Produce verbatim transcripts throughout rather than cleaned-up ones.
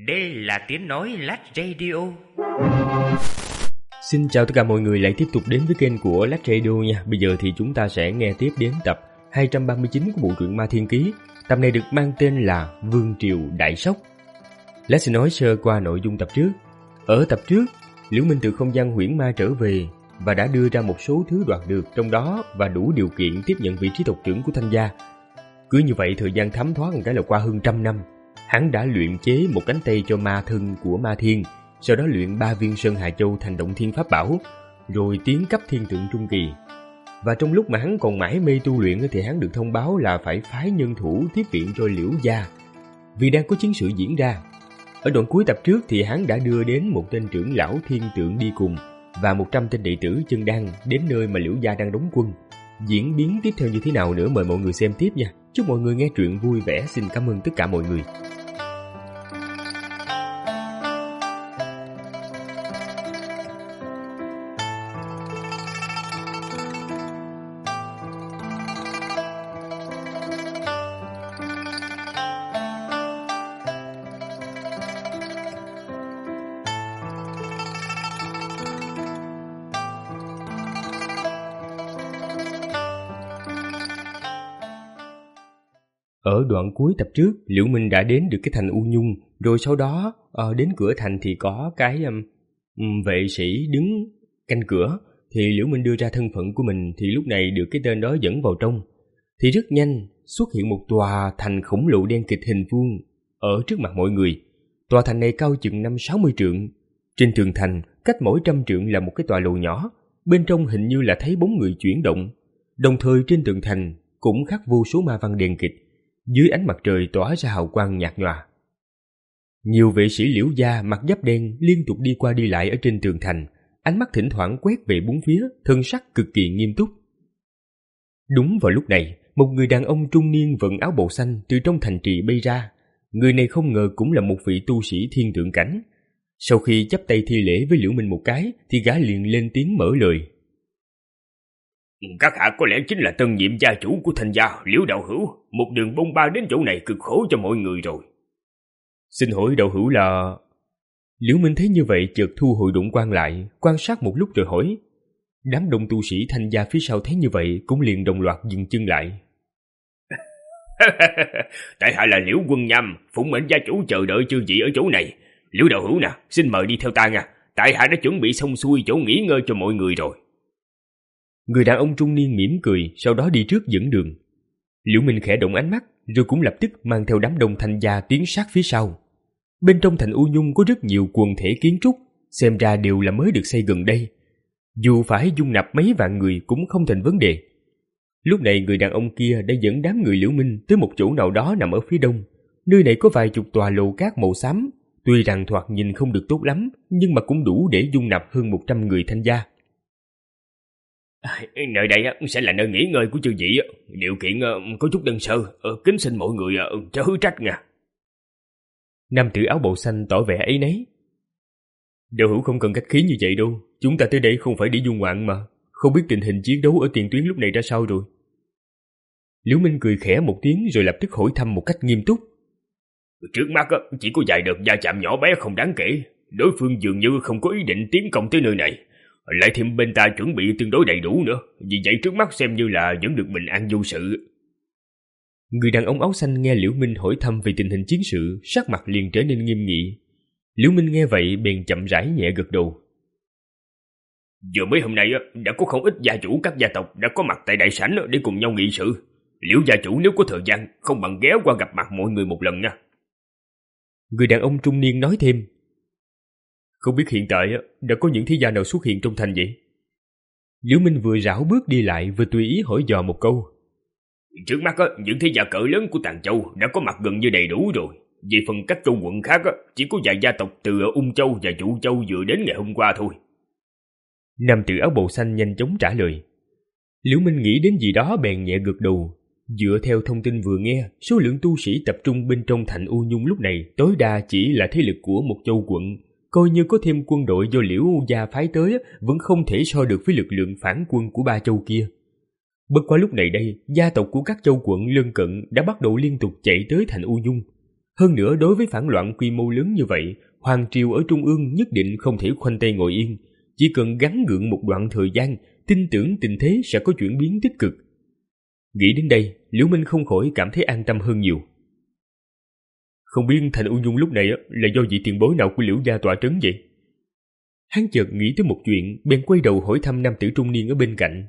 Đây là tiếng nói Lách Radio. Xin chào tất cả mọi người lại tiếp tục đến với kênh của Lách Radio nha. Bây giờ thì chúng ta sẽ nghe tiếp đến tập hai trăm ba mươi chín của bộ truyện Ma Thiên Ký. Tập này được mang tên là Vương Triều Đại Sốc. Lách sẽ nói sơ qua nội dung tập trước. Ở tập trước, Liễu Minh từ không gian huyễn ma trở về và đã đưa ra một số thứ đoạt được trong đó và đủ điều kiện tiếp nhận vị trí tộc trưởng của Thanh gia. Cứ như vậy thời gian thấm thoát một cái là qua hơn trăm năm. Hắn đã luyện chế một cánh tay cho ma thân của Ma Thiên, sau đó luyện ba viên Sơn Hà Châu thành động thiên pháp bảo, rồi tiến cấp thiên tượng trung kỳ. Và trong lúc mà hắn còn mải mê tu luyện thì hắn được thông báo là phải phái nhân thủ tiếp viện cho Liễu gia, vì đang có chiến sự diễn ra. Ở đoạn cuối tập trước thì hắn đã đưa đến một tên trưởng lão thiên tượng đi cùng và một trăm tên đệ tử chân đan đến nơi mà Liễu gia đang đóng quân. Diễn biến tiếp theo như thế nào nữa mời mọi người xem tiếp nha. Chúc mọi người nghe truyện vui vẻ. Xin cảm ơn tất cả mọi người. Ở đoạn cuối tập trước, Liễu Minh đã đến được cái thành U Nhung, rồi sau đó uh, đến cửa thành thì có cái um, vệ sĩ đứng canh cửa, thì Liễu Minh đưa ra thân phận của mình, thì lúc này được cái tên đó dẫn vào trong. Thì rất nhanh xuất hiện một tòa thành khổng lồ đen kịt hình vuông ở trước mặt mọi người. Tòa thành này cao chừng năm sáu mươi trượng. Trên tường thành, cách mỗi trăm trượng là một cái tòa lầu nhỏ, bên trong hình như là thấy bóng người chuyển động. Đồng thời trên tường thành cũng khắc vô số ma văn đen kịt. Dưới ánh mặt trời tỏa ra hào quang nhạt nhòa. Nhiều vệ sĩ Liễu gia mặc giáp đen liên tục đi qua đi lại ở trên tường thành, ánh mắt thỉnh thoảng quét về bốn phía, thân sắc cực kỳ nghiêm túc. Đúng vào lúc này, một người đàn ông trung niên vận áo bào xanh từ trong thành trì bay ra. Người này không ngờ cũng là một vị tu sĩ thiên tượng cảnh. Sau khi chắp tay thi lễ với Liễu Minh một cái, thì gã liền lên tiếng mở lời. Các hạ có lẽ chính là tân nhiệm gia chủ của Thanh gia, Liễu đạo hữu. Một đường bôn ba đến chỗ này cực khổ cho mọi người rồi. Xin hỏi đạo hữu là... Liễu Minh thấy như vậy chợt thu hồi đụng quan lại, quan sát một lúc rồi hỏi. Đám đông tu sĩ Thanh gia phía sau thấy như vậy cũng liền đồng loạt dừng chân lại. Tại hạ là Liễu Quân Nham, phụng mệnh gia chủ chờ đợi chư vị ở chỗ này. Liễu đạo hữu nè, xin mời đi theo ta nha. Tại hạ đã chuẩn bị xong xuôi chỗ nghỉ ngơi cho mọi người rồi. Người đàn ông trung niên mỉm cười, sau đó đi trước dẫn đường. Liễu Minh khẽ động ánh mắt, rồi cũng lập tức mang theo đám đông Thanh gia tiến sát phía sau. Bên trong thành U Nhung có rất nhiều quần thể kiến trúc, xem ra đều là mới được xây gần đây. Dù phải dung nạp mấy vạn người cũng không thành vấn đề. Lúc này người đàn ông kia đã dẫn đám người Liễu Minh tới một chỗ nào đó nằm ở phía đông. Nơi này có vài chục tòa lầu cát màu xám, tuy rằng thoạt nhìn không được tốt lắm, nhưng mà cũng đủ để dung nạp hơn một trăm người Thanh gia. Nơi đây sẽ là nơi nghỉ ngơi của chư vị. Điều kiện có chút đơn sơ, kính xin mọi người chớ trách nha. Nam tử áo bào xanh tỏ vẻ ấy nấy. Đạo hữu không cần khách khí như vậy đâu. Chúng ta tới đây không phải để du ngoạn mà. Không biết tình hình chiến đấu ở tiền tuyến lúc này ra sao rồi. Liễu Minh cười khẽ một tiếng rồi lập tức hỏi thăm một cách nghiêm túc. Trước mắt chỉ có vài đợt va chạm nhỏ bé không đáng kể. Đối phương dường như không có ý định tiến công tới nơi này. Lại thêm bên ta chuẩn bị tương đối đầy đủ nữa, vì vậy trước mắt xem như là vẫn được bình an vô sự. Người đàn ông áo xanh nghe Liễu Minh hỏi thăm về tình hình chiến sự, sắc mặt liền trở nên nghiêm nghị. Liễu Minh nghe vậy bèn chậm rãi nhẹ gật đầu. Vừa mới hôm nay đã có không ít gia chủ các gia tộc đã có mặt tại đại sảnh để cùng nhau nghị sự. Liễu gia chủ nếu có thời gian không bằng ghé qua gặp mặt mọi người một lần nha. Người đàn ông trung niên nói thêm. Không biết hiện tại đã có những thế gia nào xuất hiện trong thành vậy? Liễu Minh vừa rảo bước đi lại vừa tùy ý hỏi dò một câu. Trước mắt những thế gia cỡ lớn của Tàng Châu đã có mặt gần như đầy đủ rồi. Về phần các châu quận khác chỉ có vài gia tộc từ Ung Châu và Vũ Châu vừa đến ngày hôm qua thôi. Nam tử áo bào xanh nhanh chóng trả lời. Liễu Minh nghĩ đến gì đó bèn nhẹ gật đầu. Dựa theo thông tin vừa nghe, số lượng tu sĩ tập trung bên trong thành U Nhung lúc này tối đa chỉ là thế lực của một châu quận. Coi như có thêm quân đội do Liễu gia phái tới vẫn không thể so được với lực lượng phản quân của ba châu kia. Bất quá lúc này đây, gia tộc của các châu quận lân cận đã bắt đầu liên tục chạy tới thành U Nhung. Hơn nữa đối với phản loạn quy mô lớn như vậy, hoàng triều ở trung ương nhất định không thể khoanh tay ngồi yên. Chỉ cần gắng gượng một đoạn thời gian, tin tưởng tình thế sẽ có chuyển biến tích cực. Nghĩ đến đây, Liễu Minh không khỏi cảm thấy an tâm hơn nhiều. Không biết thành U Nhung lúc này là do vị tiền bối nào của Liễu gia tọa trấn vậy? Hắn chợt nghĩ tới một chuyện, bèn quay đầu hỏi thăm nam tử trung niên ở bên cạnh.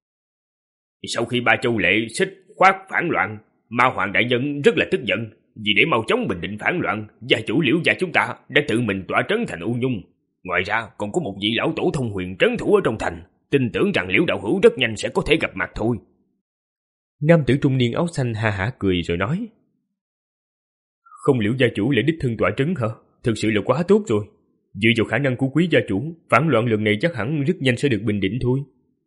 Sau khi Ba Châu Lệ xích khoát phản loạn, Ma Hoàng đại nhân rất là tức giận. Vì để mau chóng bình định phản loạn, gia chủ Liễu gia chúng ta đã tự mình tọa trấn thành U Nhung. Ngoài ra còn có một vị lão tổ thông huyền trấn thủ ở trong thành, tin tưởng rằng Liễu đạo hữu rất nhanh sẽ có thể gặp mặt thôi. Nam tử trung niên áo xanh ha hả cười rồi nói. Không, Liễu gia chủ lại đích thân tọa trấn hả? Thực sự là quá tốt rồi. Dựa vào khả năng của quý gia chủ, phản loạn lần này chắc hẳn rất nhanh sẽ được bình định thôi.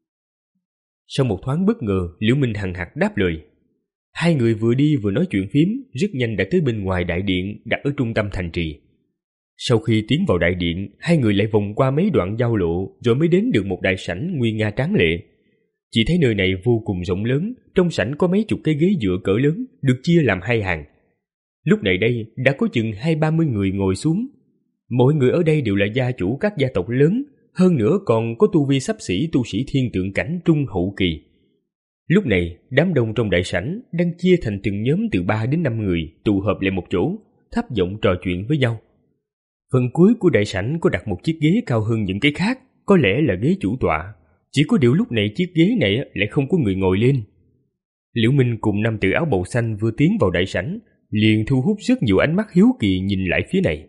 Sau một thoáng bất ngờ, Liễu Minh hằng hạc đáp lời. Hai người vừa đi vừa nói chuyện phím, rất nhanh đã tới bên ngoài đại điện đặt ở trung tâm thành trì. Sau khi tiến vào đại điện, hai người lại vòng qua mấy đoạn giao lộ rồi mới đến được một đại sảnh nguy nga tráng lệ. Chỉ thấy nơi này vô cùng rộng lớn, trong sảnh có mấy chục cái ghế dựa cỡ lớn, được chia làm hai hàng. Lúc này đây đã có chừng hai ba mươi người ngồi xuống. Mỗi người ở đây đều là gia chủ các gia tộc lớn, hơn nữa còn có tu vi xấp xỉ tu sĩ thiên tượng cảnh trung hậu kỳ. Lúc này, đám đông trong đại sảnh đang chia thành từng nhóm từ ba đến năm người tụ hợp lại một chỗ, thấp giọng trò chuyện với nhau. Phần cuối của đại sảnh có đặt một chiếc ghế cao hơn những cái khác, có lẽ là ghế chủ tọa. Chỉ có điều lúc này chiếc ghế này lại không có người ngồi lên. Liễu Minh cùng nam tử áo bào xanh vừa tiến vào đại sảnh, liền thu hút rất nhiều ánh mắt hiếu kỳ nhìn lại phía này.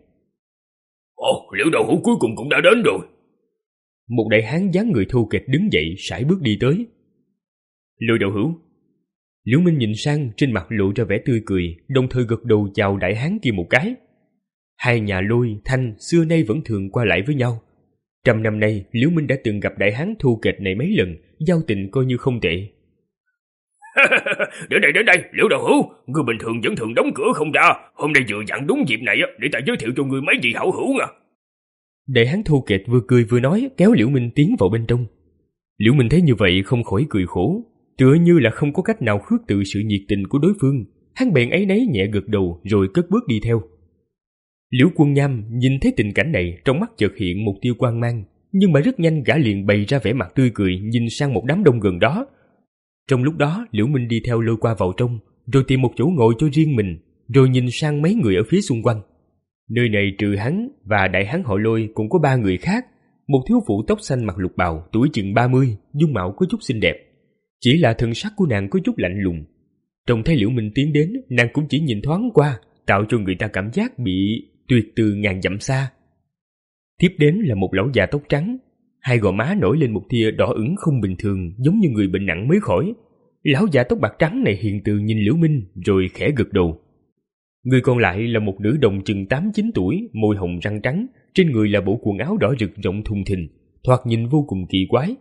Ồ, Liễu đạo hữu cuối cùng cũng đã đến rồi. Một đại hán dáng người thô kệch đứng dậy sải bước đi tới. Lôi đạo hữu. Liễu Minh nhìn sang, trên mặt lộ ra vẻ tươi cười, đồng thời gật đầu chào đại hán kia một cái. Hai nhà Lôi, Thanh xưa nay vẫn thường qua lại với nhau. Trăm năm nay, Liễu Minh đã từng gặp đại hán thô kệch này mấy lần, giao tình coi như không tệ. Đến đây, đến đây, Liễu đạo hữu, người bình thường vẫn thường đóng cửa không ra, hôm nay vừa dặn đúng dịp này để ta giới thiệu cho người mấy vị hảo hữu nha. Đại hán thô kệch vừa cười vừa nói, kéo Liễu Minh tiến vào bên trong. Liễu Minh thấy như vậy không khỏi cười khổ, tựa như là không có cách nào khước từ sự nhiệt tình của đối phương. Hắn bèn áy náy nhẹ gật đầu rồi cất bước đi theo. Liễu Quân Nham nhìn thấy tình cảnh này, trong mắt chợt hiện một tia quang mang, nhưng mà rất nhanh gã liền bày ra vẻ mặt tươi cười nhìn sang một đám đông gần đó. Trong lúc đó, Liễu Minh đi theo Lôi qua vào trong, rồi tìm một chỗ ngồi cho riêng mình, rồi nhìn sang mấy người ở phía xung quanh. Nơi này trừ hắn và đại hán họ Lôi cũng có ba người khác. Một thiếu phụ tóc xanh mặc lục bào, tuổi chừng ba mươi, dung mạo có chút xinh đẹp. Chỉ là thân sắc của nàng có chút lạnh lùng. Trông thấy Liễu Minh tiến đến, nàng cũng chỉ nhìn thoáng qua, tạo cho người ta cảm giác bị tuyệt từ ngàn dặm xa. Tiếp đến là một lão già tóc trắng, hai gò má nổi lên một tia đỏ ửng không bình thường, giống như người bệnh nặng mới khỏi. Lão già tóc bạc trắng này hiền từ nhìn Liễu Minh rồi khẽ gật đầu. Người còn lại là một nữ đồng chừng tám chín tuổi, môi hồng răng trắng, trên người là bộ quần áo đỏ rực rộng thùng thình, thoạt nhìn vô cùng kỳ quái.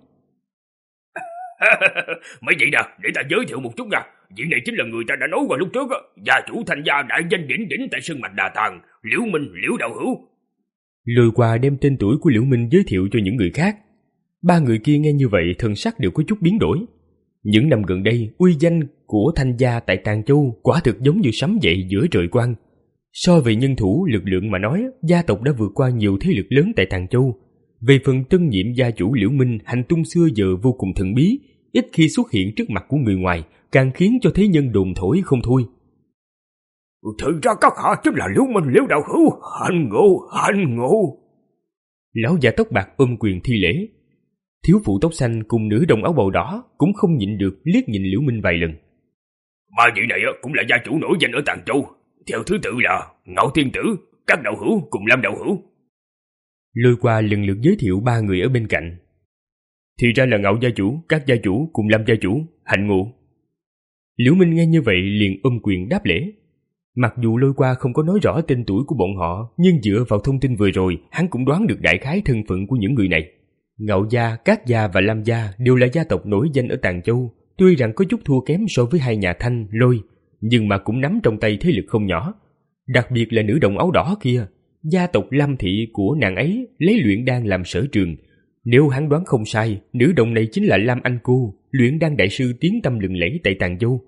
Mấy vị nè, để ta giới thiệu một chút nha. Vị này chính là người ta đã nói qua lúc trước, gia chủ Thanh gia đại danh đỉnh đỉnh tại Sơn Mạch Đà Tàng, Liễu Minh, Liễu đạo hữu. Lôi qua đem tên tuổi của Liễu Minh giới thiệu cho những người khác. Ba người kia nghe như vậy thần sắc đều có chút biến đổi. Những năm gần đây, uy danh của Thanh gia tại Tàng Châu quả thực giống như sấm dậy giữa trời quang. So về nhân thủ lực lượng mà nói, gia tộc đã vượt qua nhiều thế lực lớn tại Tàng Châu. Về phần tân nhiệm gia chủ Liễu Minh, hành tung xưa giờ vô cùng thần bí, ít khi xuất hiện trước mặt của người ngoài, càng khiến cho thế nhân đồn thổi không thôi. Thực ra các hạ chính là Liễu Minh, Liễu đạo hữu, hạnh ngộ, hạnh ngộ. Lão già tóc bạc ôm quyền thi lễ. Thiếu phụ tóc xanh cùng nữ đồng áo bào đỏ cũng không nhịn được liếc nhìn Liễu Minh vài lần. Ba vị này cũng là gia chủ nổi danh ở Tàng Châu, theo thứ tự là Ngạo Thiên Tử, các đạo hữu cùng Lam đạo hữu. Lôi qua lần lượt giới thiệu ba người ở bên cạnh. Thì ra là Ngạo gia chủ, các gia chủ cùng Lam gia chủ, hạnh ngộ. Liễu Minh nghe như vậy liền ôm quyền đáp lễ. Mặc dù Lôi qua không có nói rõ tên tuổi của bọn họ, nhưng dựa vào thông tin vừa rồi, hắn cũng đoán được đại khái thân phận của những người này. Ngạo gia, Cát gia và Lam gia đều là gia tộc nổi danh ở Tàng Châu, tuy rằng có chút thua kém so với hai nhà Thanh, Lôi, nhưng mà cũng nắm trong tay thế lực không nhỏ. Đặc biệt là nữ đồng áo đỏ kia, gia tộc Lam thị của nàng ấy lấy luyện đan làm sở trường. Nếu hắn đoán không sai, nữ đồng này chính là Lam Anh Cô, luyện đan đại sư tiếng tăm lừng lẫy tại Tàng Châu.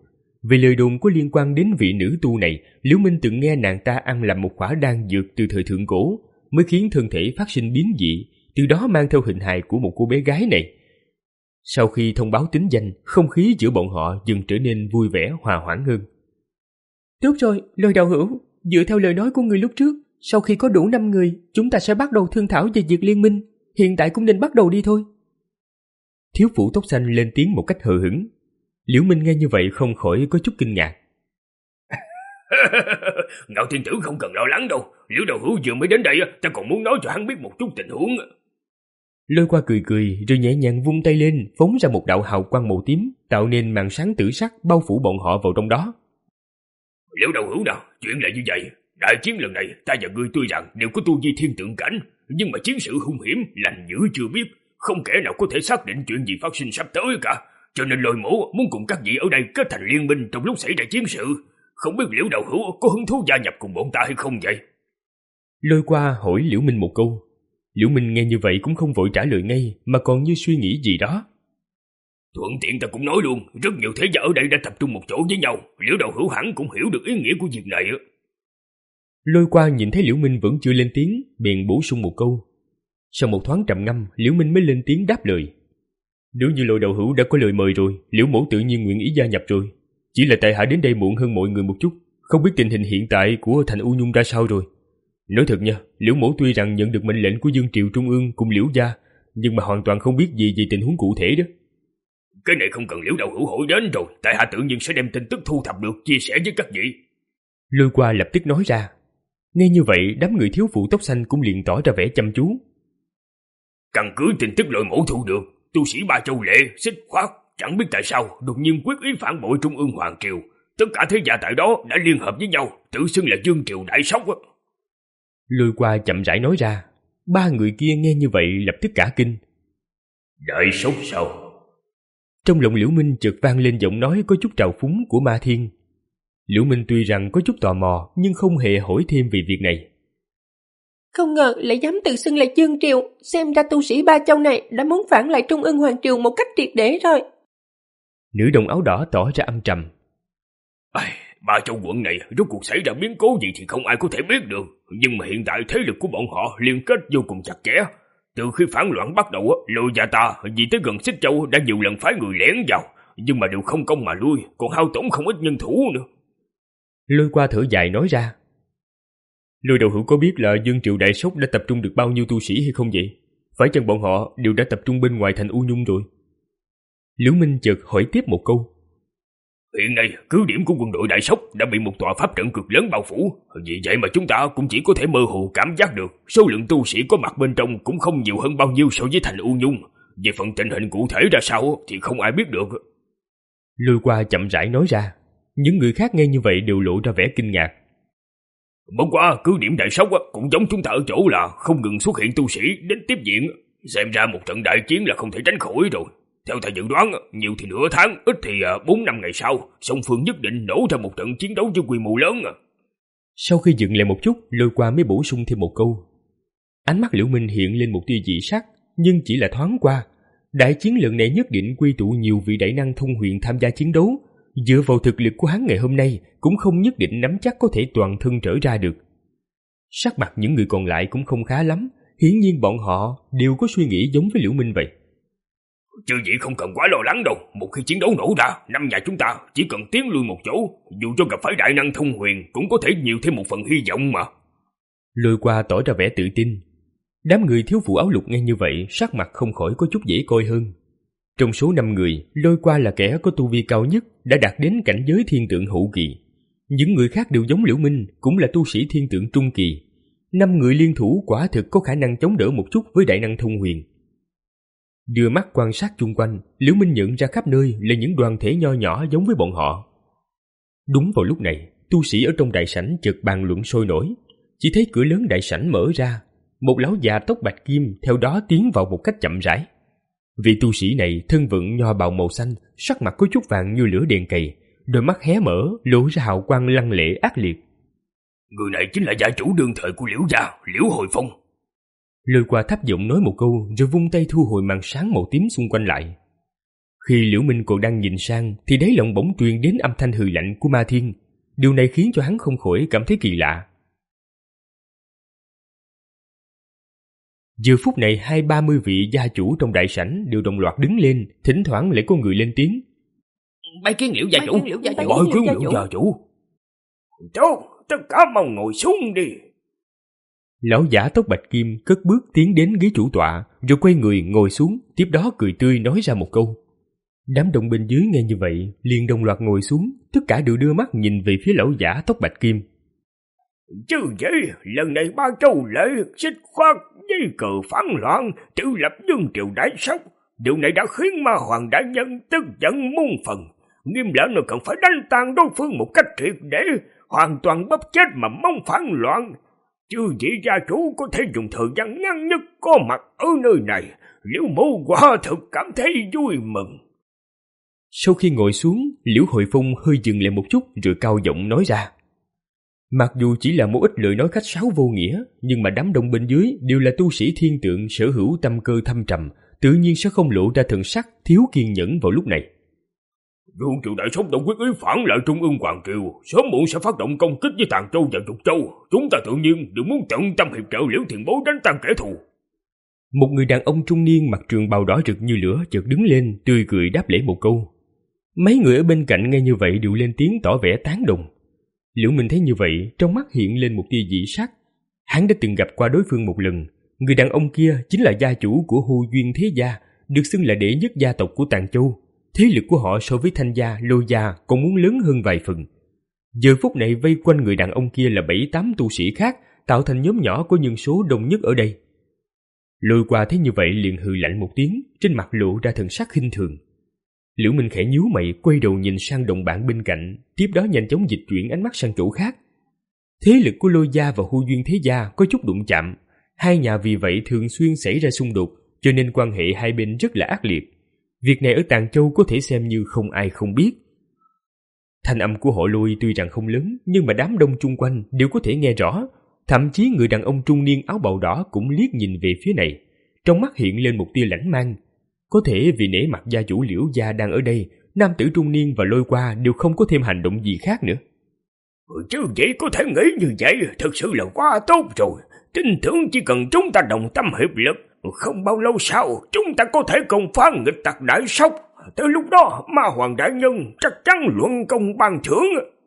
Vì lời đồn có liên quan đến vị nữ tu này, Liễu Minh từng nghe nàng ta ăn làm một khỏa đan dược từ thời thượng cổ, mới khiến thân thể phát sinh biến dị, từ đó mang theo hình hài của một cô bé gái này. Sau khi thông báo tính danh, không khí giữa bọn họ dần trở nên vui vẻ hòa hoãn hơn. Tốt rồi, Lôi đạo hữu, dựa theo lời nói của người lúc trước, sau khi có đủ năm người, chúng ta sẽ bắt đầu thương thảo về việc liên minh. Hiện tại cũng nên bắt đầu đi thôi. Thiếu phụ tóc xanh lên tiếng một cách hờ hững. Liễu Minh nghe như vậy không khỏi có chút kinh ngạc. Ngạo tiên tử không cần lo lắng đâu, Liễu đạo hữu vừa mới đến đây, ta còn muốn nói cho hắn biết một chút tình huống. Lôi Qua cười cười rồi nhẹ nhàng vung tay lên, phóng ra một đạo hào quang màu tím, tạo nên màn sáng tử sắc bao phủ bọn họ vào trong đó. Liễu đạo hữu nào, chuyện là như vậy. Đại chiến lần này, ta và ngươi tuy rằng đều có tu vi thiên tượng cảnh, nhưng mà chiến sự hung hiểm, lành dữ chưa biết, không kẻ nào có thể xác định chuyện gì phát sinh sắp tới cả. Cho nên Lôi mỗ muốn cùng các vị ở đây kết thành liên minh trong lúc xảy ra chiến sự. Không biết Liễu đạo hữu có hứng thú gia nhập cùng bọn ta hay không vậy? Lôi Qua hỏi Liễu Minh một câu. Liễu Minh nghe như vậy cũng không vội trả lời ngay, mà còn như suy nghĩ gì đó. Thuận tiện ta cũng nói luôn, rất nhiều thế gia ở đây đã tập trung một chỗ với nhau, Liễu đạo hữu hẳn cũng hiểu được ý nghĩa của việc này. Lôi Qua nhìn thấy Liễu Minh vẫn chưa lên tiếng, bèn bổ sung một câu. Sau một thoáng trầm ngâm, Liễu Minh mới lên tiếng đáp lời. Nếu như Lôi đạo hữu đã có lời mời rồi, Liễu mẫu tự nhiên nguyện ý gia nhập rồi. Chỉ là tại hạ đến đây muộn hơn mọi người một chút, không biết tình hình hiện tại của thành U Nhung ra sao rồi. Nói thật nha, Liễu mẫu tuy rằng nhận được mệnh lệnh của Dương Triều Trung ương cùng Liễu gia, nhưng mà hoàn toàn không biết gì về tình huống cụ thể đó. Cái này không cần Liễu đạo hữu hỏi đến rồi, tại hạ tự nhiên sẽ đem tin tức thu thập được chia sẻ với các vị. Lôi Qua lập tức nói ra. Nghe như vậy, đám người thiếu phụ tóc xanh cũng liền tỏ ra vẻ chăm chú. Căn cứ tin tức Lôi mẫu thu được, tu sĩ Ba Châu Lệ, Xích Khoát, chẳng biết tại sao đột nhiên quyết ý phản bội Trung ương Hoàng Triều. Tất cả thế gia tại đó đã liên hợp với nhau, tự xưng là Dương Triều Đại Sóc. Lôi Qua chậm rãi nói ra. Ba người kia nghe như vậy lập tức cả kinh. Đại Sóc sao? Trong lòng Liễu Minh chợt vang lên giọng nói có chút trào phúng của Ma Thiên. Liễu Minh tuy rằng có chút tò mò, nhưng không hề hỏi thêm về việc này. Không ngờ lại dám tự xưng là Dương Triều, xem ra tu sĩ Ba Châu này đã muốn phản lại Trung ương Hoàng Triều một cách triệt để rồi. Nữ đồng áo đỏ tỏ ra âm trầm. À, Ba Châu quận này rốt cuộc xảy ra biến cố gì thì không ai có thể biết được, nhưng mà hiện tại thế lực của bọn họ liên kết vô cùng chặt chẽ. Từ khi phản loạn bắt đầu, Lôi gia ta vì tới gần Xích Châu đã nhiều lần phái người lén vào, nhưng mà đều không công mà lui, còn hao tổn không ít nhân thủ nữa. Lôi Qua thở dài nói ra. Lôi đạo hữu có biết là Dương Triều Đại Sóc đã tập trung được bao nhiêu tu sĩ hay không vậy? Phải chăng bọn họ đều đã tập trung bên ngoài thành U Nhung rồi? Liễu Minh chợt hỏi tiếp một câu. Hiện nay, cứ điểm của quân đội Đại Sóc đã bị một tòa pháp trận cực lớn bao phủ, vì vậy mà chúng ta cũng chỉ có thể mơ hồ cảm giác được số lượng tu sĩ có mặt bên trong cũng không nhiều hơn bao nhiêu so với thành U Nhung. Về phần tình hình cụ thể ra sao thì không ai biết được. Lôi Qua chậm rãi nói ra. Những người khác nghe như vậy đều lộ ra vẻ kinh ngạc. Bất quá cứ điểm Đại Sóc cũng giống chúng ta ở chỗ là không ngừng xuất hiện tu sĩ đến tiếp viện, xem ra một trận đại chiến là không thể tránh khỏi rồi. Theo ta dự đoán, nhiều thì nửa tháng, ít thì bốn năm ngày sau, song phương nhất định nổ ra một trận chiến đấu với quy mô lớn. Sau khi dừng lại một chút, Lôi Qua mới bổ sung thêm một câu. Ánh mắt Liễu Minh hiện lên một tia dị sắc, nhưng chỉ là thoáng qua. Đại chiến lần này nhất định quy tụ nhiều vị đại năng thông huyền tham gia chiến đấu. Dựa vào thực lực của hắn ngày hôm nay, cũng không nhất định nắm chắc có thể toàn thân trở ra được. Sắc mặt những người còn lại cũng không khá lắm, hiển nhiên bọn họ đều có suy nghĩ giống với Liễu Minh vậy. Chứ gì không cần quá lo lắng đâu, một khi chiến đấu nổ ra, năm nhà chúng ta chỉ cần tiến lui một chỗ, dù cho gặp phải đại năng thông huyền cũng có thể nhiều thêm một phần hy vọng mà. Lôi Qua tỏ ra vẻ tự tin. Đám người thiếu phụ áo lục nghe như vậy, sắc mặt không khỏi có chút dễ coi hơn. Trong số năm người, Lôi Qua là kẻ có tu vi cao nhất, đã đạt đến cảnh giới thiên tượng hậu kỳ. Những người khác đều giống Liễu Minh, cũng là tu sĩ thiên tượng trung kỳ. Năm người liên thủ quả thực có khả năng chống đỡ một chút với đại năng thông huyền. Đưa mắt quan sát chung quanh, Liễu Minh nhận ra khắp nơi là những đoàn thể nho nhỏ giống với bọn họ. Đúng vào lúc này, tu sĩ ở trong đại sảnh chợt bàn luận sôi nổi. Chỉ thấy cửa lớn đại sảnh mở ra, một lão già tóc bạch kim theo đó tiến vào một cách chậm rãi. Vị tu sĩ này thân vận nho bào màu xanh, sắc mặt có chút vàng như lửa đèn cầy, đôi mắt hé mở lộ ra hào quang lăng lệ ác liệt. Người này chính là gia chủ đương thời của Liễu gia, Liễu Hồi Phong. Lôi Qua thấp giọng nói một câu rồi vung tay thu hồi màn sáng màu tím xung quanh lại. Khi Liễu Minh còn đang nhìn sang thì đáy lòng bỗng truyền đến âm thanh hừ lạnh của Ma Thiên. Điều này khiến cho hắn không khỏi cảm thấy kỳ lạ. Giờ phút này hai ba mươi vị gia chủ trong đại sảnh đều đồng loạt đứng lên, thỉnh thoảng lại có người lên tiếng. Bái kiến Liễu gia chủ. Bái kiến Liễu gia chủ. Bái kiến Liễu gia chủ. Tốt, tất cả mau ngồi xuống đi. Lão giả tóc bạch kim cất bước tiến đến ghế chủ tọa, rồi quay người ngồi xuống, tiếp đó cười tươi nói ra một câu. Đám đồng bên dưới nghe như vậy, liền đồng loạt ngồi xuống, tất cả đều đưa mắt nhìn về phía lão giả tóc bạch kim. Chứ vậy, lần này ba châu lễ xích khoát dây cờ phản loạn, tự lập Dương triều đại sốc. Điều này đã khiến Ma Hoàng đại nhân tức giận muôn phần. Nghiêm lệnh là cần phải đánh tan đối phương một cách triệt để, hoàn toàn bóp chết mà mong phản loạn. Chứ vị gia chủ có thể dùng thời gian ngắn nhất có mặt ở nơi này, Liễu mẫu quả thực cảm thấy vui mừng. Sau khi ngồi xuống, Liễu Hồi Phong hơi dừng lại một chút rồi cao giọng nói ra. Mặc dù chỉ là một ít lời nói khách sáo vô nghĩa, nhưng mà đám đông bên dưới đều là tu sĩ thiên tượng sở hữu tâm cơ thâm trầm, tự nhiên sẽ không lộ ra thần sắc thiếu kiên nhẫn vào lúc này. Dương triều đại sốc đã quyết ý phản lại Trung ương Hoàng triều, sớm muộn sẽ phát động công kích với Tàn Châu và Trục Châu. Chúng ta tự nhiên đều muốn tận tâm hiệp trợ Liễu tiền bối đánh tan kẻ thù. Một người đàn ông trung niên mặc trường bào đỏ rực như lửa chợt đứng lên, tươi cười đáp lễ một câu. Mấy người ở bên cạnh nghe như vậy đều lên tiếng tỏ vẻ tán đồng. Liễu Minh thấy như vậy, trong mắt hiện lên một tia dị sắc. Hắn đã từng gặp qua đối phương một lần. Người đàn ông kia chính là gia chủ của Hưu Duyên Thế Gia, được xưng là đệ nhất gia tộc của Tàn Châu. Thế lực của họ so với Thanh Gia, Lôi Gia còn muốn lớn hơn vài phần. Giờ phút này vây quanh người đàn ông kia là bảy tám tu sĩ khác, tạo thành nhóm nhỏ có nhân số đông nhất ở đây. Lôi Qua thấy như vậy liền hừ lạnh một tiếng, trên mặt lộ ra thần sắc khinh thường. Liễu Minh khẽ nhíu mày, quay đầu nhìn sang đồng bạn bên cạnh, tiếp đó nhanh chóng dịch chuyển ánh mắt sang chỗ khác. Thế lực của Lôi Gia và Hưu Duyên Thế Gia có chút đụng chạm, hai nhà vì vậy thường xuyên xảy ra xung đột, cho nên quan hệ hai bên rất là ác liệt. Việc này ở Tàn Châu có thể xem như không ai không biết. Thanh âm của họ Lôi tuy rằng không lớn, nhưng mà đám đông chung quanh đều có thể nghe rõ. Thậm chí người đàn ông trung niên áo bào đỏ cũng liếc nhìn về phía này, trong mắt hiện lên một tia lãnh mang. Có thể vì nể mặt gia chủ Liễu gia đang ở đây, nam tử trung niên và Lôi Qua đều không có thêm hành động gì khác nữa. Chứ vậy có thể nghĩ như vậy, thực sự là quá tốt rồi. Tin tưởng chỉ cần chúng ta đồng tâm hiệp lực, không bao lâu sau chúng ta có thể công phá nghịch tặc đại sốc. Tới lúc đó Ma Hoàng đại nhân chắc chắn luận công ban thưởng.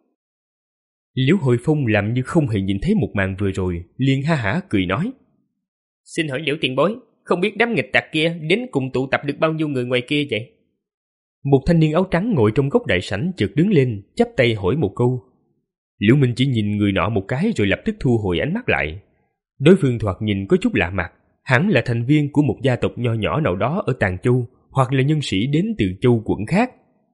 Liễu Hội Phong làm như không hề nhìn thấy một màn vừa rồi, liền ha hả cười nói. Xin hỏi Liễu tiền bối, không biết đám nghịch tặc kia đến cùng tụ tập được bao nhiêu người ngoài kia vậy? Một thanh niên áo trắng ngồi trong góc đại sảnh chợt đứng lên, chắp tay hỏi một câu. Liễu Minh chỉ nhìn người nọ một cái rồi lập tức thu hồi ánh mắt lại. Đối phương thoạt nhìn có chút lạ mặt, hẳn là thành viên của một gia tộc nho nhỏ nào đó ở Tàn Châu, hoặc là nhân sĩ đến từ châu quận khác.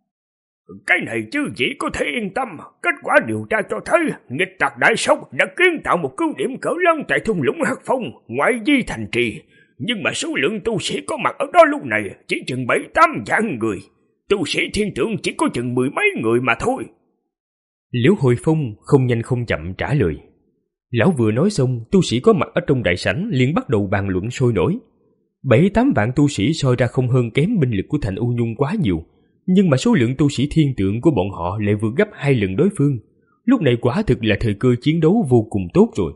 Cái này chứ chỉ có thể yên tâm, kết quả điều tra cho thấy nghịch tặc đại sốc đã kiến tạo một cứ điểm cỡ lớn tại thung lũng Hắc Phong, ngoại vi thành trì. Nhưng mà số lượng tu sĩ có mặt ở đó lúc này chỉ chừng bảy tám vạn người, tu sĩ thiên tượng chỉ có chừng mười mấy người mà thôi. Liễu Hội Phong không nhanh không chậm trả lời. Lão vừa nói xong, tu sĩ có mặt ở trong đại sảnh liền bắt đầu bàn luận sôi nổi. Bảy tám vạn tu sĩ soi ra không hơn kém binh lực của thành U Nhung quá nhiều, nhưng mà số lượng tu sĩ thiên tượng của bọn họ lại vượt gấp hai lần đối phương. Lúc này quả thực là thời cơ chiến đấu vô cùng tốt rồi.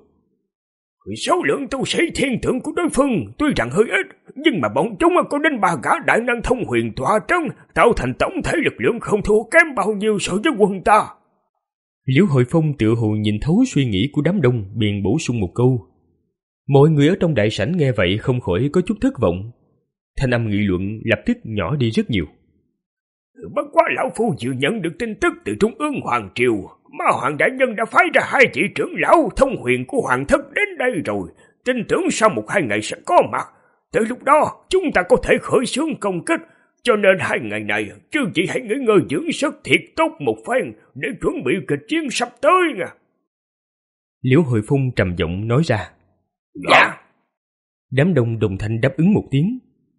Số lượng tu sĩ thiên tượng của đối phương tuy rằng hơi ít, nhưng mà bọn chúng có đến ba gã đại năng thông huyền tọa trấn, tạo thành tổng thể lực lượng không thua kém bao nhiêu so với quân ta. Liễu Hội Phong tựa hồ nhìn thấu suy nghĩ của đám đông, bèn bổ sung một câu. Mọi người ở trong đại sảnh nghe vậy không khỏi có chút thất vọng. Thanh âm nghị luận lập tức nhỏ đi rất nhiều. Bất quá lão phu vừa nhận được tin tức từ Trung ương Hoàng triều, Ma Hoàng đại nhân đã phái ra hai vị trưởng lão thông huyền của Hoàng thất đến đây rồi, tin tưởng sau một hai ngày sẽ có mặt. Tới lúc đó chúng ta có thể khởi xướng công kích, cho nên hai ngày này chứ chỉ hãy nghỉ ngơi dưỡng sức thiệt tốt một phen để chuẩn bị kịch chiến sắp tới nha. Liễu Hội Phong trầm giọng nói ra. Dạ. Đám đông đồng thanh đáp ứng một tiếng.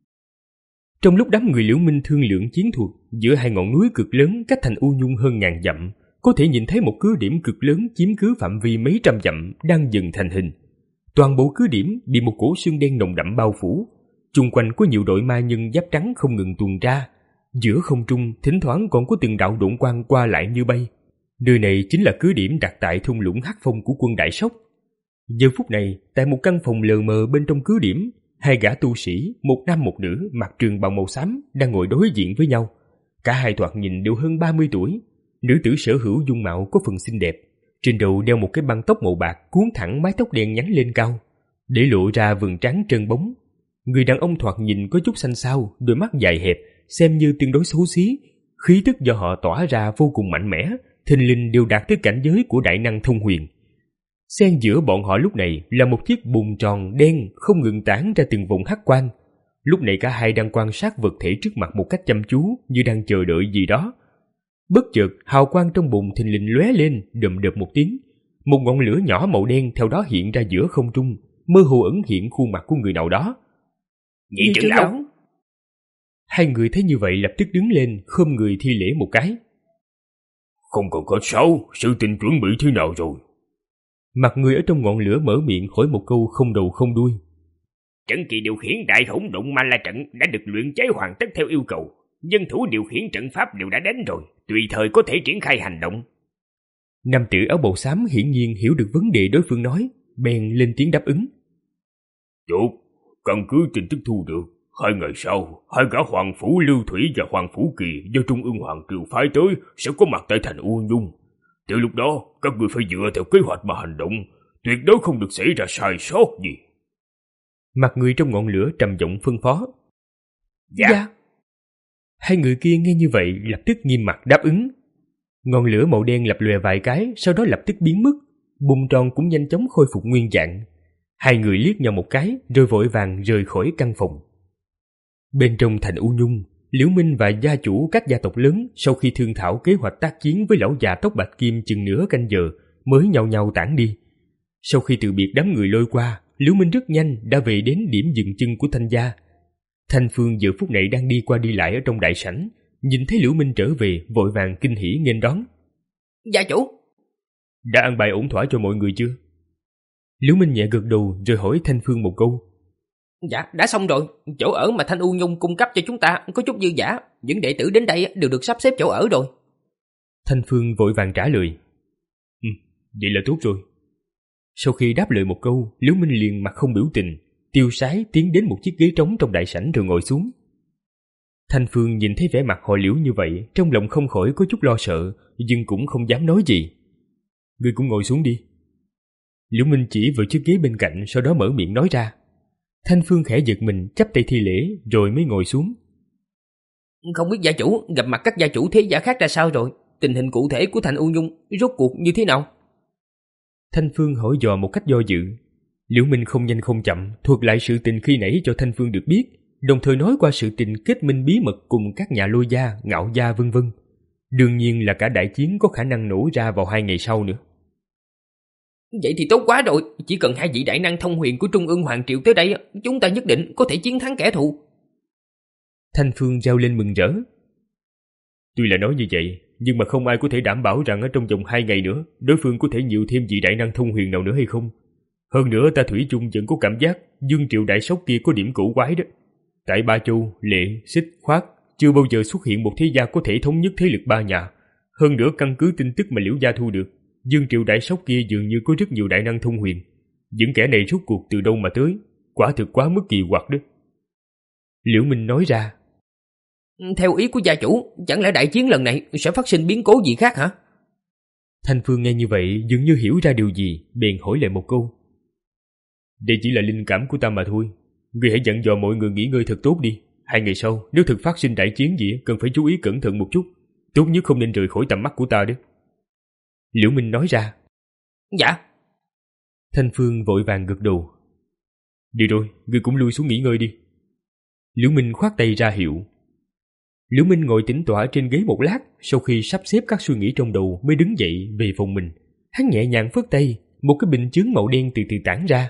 Trong lúc đám người Liễu Minh thương lượng chiến thuật, giữa hai ngọn núi cực lớn cách thành U Nhung hơn ngàn dặm, có thể nhìn thấy một cứ điểm cực lớn chiếm cứ phạm vi mấy trăm dặm đang dần thành hình. Toàn bộ cứ điểm bị một cổ sương đen nồng đậm bao phủ, chung quanh có nhiều đội ma nhân giáp trắng không ngừng tuần tra. Giữa không trung thỉnh thoảng còn có từng đạo độn quang qua lại như bay. Nơi này chính là cứ điểm đặt tại thung lũng Hắc Phong của quân Đại Sóc. Giờ phút này, tại một căn phòng lờ mờ bên trong cứ điểm, hai gã tu sĩ, một nam một nữ mặc trường bào màu xám đang ngồi đối diện với nhau. Cả hai thoạt nhìn đều hơn ba mươi tuổi. Nữ tử sở hữu dung mạo có phần xinh đẹp, trên đầu đeo một cái băng tóc màu bạc cuốn thẳng mái tóc đen nhánh lên cao, để lộ ra vầng trán trơn bóng. Người đàn ông thoạt nhìn có chút xanh xao, đôi mắt dài hẹp, xem như tương đối xấu xí. Khí tức do họ tỏa ra vô cùng mạnh mẽ, thình lình đều đạt tới cảnh giới của đại năng thông huyền. Xen giữa bọn họ lúc này là một chiếc bùn tròn đen không ngừng tản ra từng vùng hắc quang. Lúc này cả hai đang quan sát vật thể trước mặt một cách chăm chú, như đang chờ đợi gì đó. Bất chợt, hào quang trong bùn thình lình lóe lên, đầm đập một tiếng. Một ngọn lửa nhỏ màu đen theo đó hiện ra giữa không trung, mơ hồ ẩn hiện khuôn mặt của người nào đó. Nhị trưởng lão! Hai người thấy như vậy lập tức đứng lên, khom người thi lễ một cái. Không còn có sao, sự tình chuẩn bị thế nào rồi? Mặt người ở trong ngọn lửa mở miệng hỏi một câu không đầu không đuôi. Trận kỳ điều khiển đại hỗn độn ma la trận đã được luyện chế hoàn tất theo yêu cầu. Nhân thủ điều khiển trận pháp đều đã đến rồi, tùy thời có thể triển khai hành động. Nam tử áo bào xám hiển nhiên hiểu được vấn đề đối phương nói, bèn lên tiếng đáp ứng. Tốt, căn cứ tin tức thu được, hai ngày sau, hai gã Hoàng Phủ Lưu Thủy và Hoàng Phủ Kỳ do Trung ương Hoàng Triều phái tới sẽ có mặt tại thành U Nhung. Từ lúc đó, các người phải dựa theo kế hoạch mà hành động, tuyệt đối không được xảy ra sai sót gì. Mặt người trong ngọn lửa trầm giọng phân phó. Dạ. dạ. Hai người kia nghe như vậy lập tức nghiêm mặt đáp ứng. Ngọn lửa màu đen lập lòe vài cái, sau đó lập tức biến mất. Bùn tròn cũng nhanh chóng khôi phục nguyên dạng. Hai người liếc nhau một cái, rồi vội vàng rời khỏi căn phòng. Bên trong thành U Nhung, Liễu Minh và gia chủ các gia tộc lớn sau khi thương thảo kế hoạch tác chiến với lão già tóc bạch kim chừng nửa canh giờ mới nhau nhau tản đi. Sau khi từ biệt đám người lôi qua, Liễu Minh rất nhanh đã về đến điểm dừng chân của Thanh gia. Thanh Phương giờ phút này đang đi qua đi lại ở trong đại sảnh, nhìn thấy Liễu Minh trở về, vội vàng kinh hỉ nghênh đón. Gia chủ, đã ăn bài ổn thỏa cho mọi người chưa? Liễu Minh nhẹ gật đầu rồi hỏi Thanh Phương một câu. Dạ, đã xong rồi. Chỗ ở mà Thanh U Nhung cung cấp cho chúng ta có chút dư dả. Những đệ tử đến đây đều được sắp xếp chỗ ở rồi. Thanh Phương vội vàng trả lời. Ừ, vậy là tốt rồi. Sau khi đáp lời một câu, Liễu Minh liền mặt không biểu tình, tiêu sái tiến đến một chiếc ghế trống trong đại sảnh rồi ngồi xuống. Thanh Phương nhìn thấy vẻ mặt họ Liễu như vậy, trong lòng không khỏi có chút lo sợ, nhưng cũng không dám nói gì. Ngươi cũng ngồi xuống đi. Liễu Minh chỉ vào chiếc ghế bên cạnh, sau đó mở miệng nói ra. Thanh Phương khẽ giật mình, chắp tay thi lễ rồi mới ngồi xuống. Không biết gia chủ gặp mặt các gia chủ thế gia khác ra sao rồi? Tình hình cụ thể của thành U Nhung rốt cuộc như thế nào? Thanh Phương hỏi dò một cách do dự. Liễu Minh không nhanh không chậm thuật lại sự tình khi nãy cho Thanh Phương được biết, đồng thời nói qua sự tình kết minh bí mật cùng các nhà Lôi gia, Ngạo gia vân vân. Đương nhiên là cả đại chiến có khả năng nổ ra vào hai ngày sau nữa. Vậy thì tốt quá rồi, chỉ cần hai vị đại năng thông huyền của Trung ương Hoàng Triều tới đây, chúng ta nhất định có thể chiến thắng kẻ thù. Thanh Phương reo lên mừng rỡ. Tuy là nói như vậy, nhưng mà không ai có thể đảm bảo rằng ở trong vòng hai ngày nữa, đối phương có thể nhiều thêm vị đại năng thông huyền nào nữa hay không. Hơn nữa ta thủy chung vẫn có cảm giác Dương Triệu Đại Sóc kia có điểm cổ quái đó. Tại Ba Châu, Lệ, Xích, Khoát chưa bao giờ xuất hiện một thế gia có thể thống nhất thế lực ba nhà. Hơn nữa căn cứ tin tức mà Liễu gia thu được, Dương Triệu Đại Sóc kia dường như có rất nhiều đại năng thông huyền. Những kẻ này rốt cuộc từ đâu mà tới, quả thực quá mức kỳ quặc đó. Liễu Minh nói ra. Theo ý của gia chủ, chẳng lẽ đại chiến lần này sẽ phát sinh biến cố gì khác hả? Thanh Phương nghe như vậy dường như hiểu ra điều gì, bèn hỏi lại một câu. Đây chỉ là linh cảm của ta mà thôi. Ngươi hãy dặn dò mọi người nghỉ ngơi thật tốt đi. Hai ngày sau, nếu thực phát sinh đại chiến gì, cần phải chú ý cẩn thận một chút. Tốt nhất không nên rời khỏi tầm mắt của ta đó. Liễu Minh nói ra. Dạ. Thanh Phương vội vàng gật đầu. Đi rồi, ngươi cũng lui xuống nghỉ ngơi đi. Liễu Minh khoát tay ra hiệu. Liễu Minh ngồi tĩnh tọa trên ghế một lát, sau khi sắp xếp các suy nghĩ trong đầu mới đứng dậy về phòng mình. Hắn nhẹ nhàng phất tay, một cái bình chướng màu đen từ từ tản ra.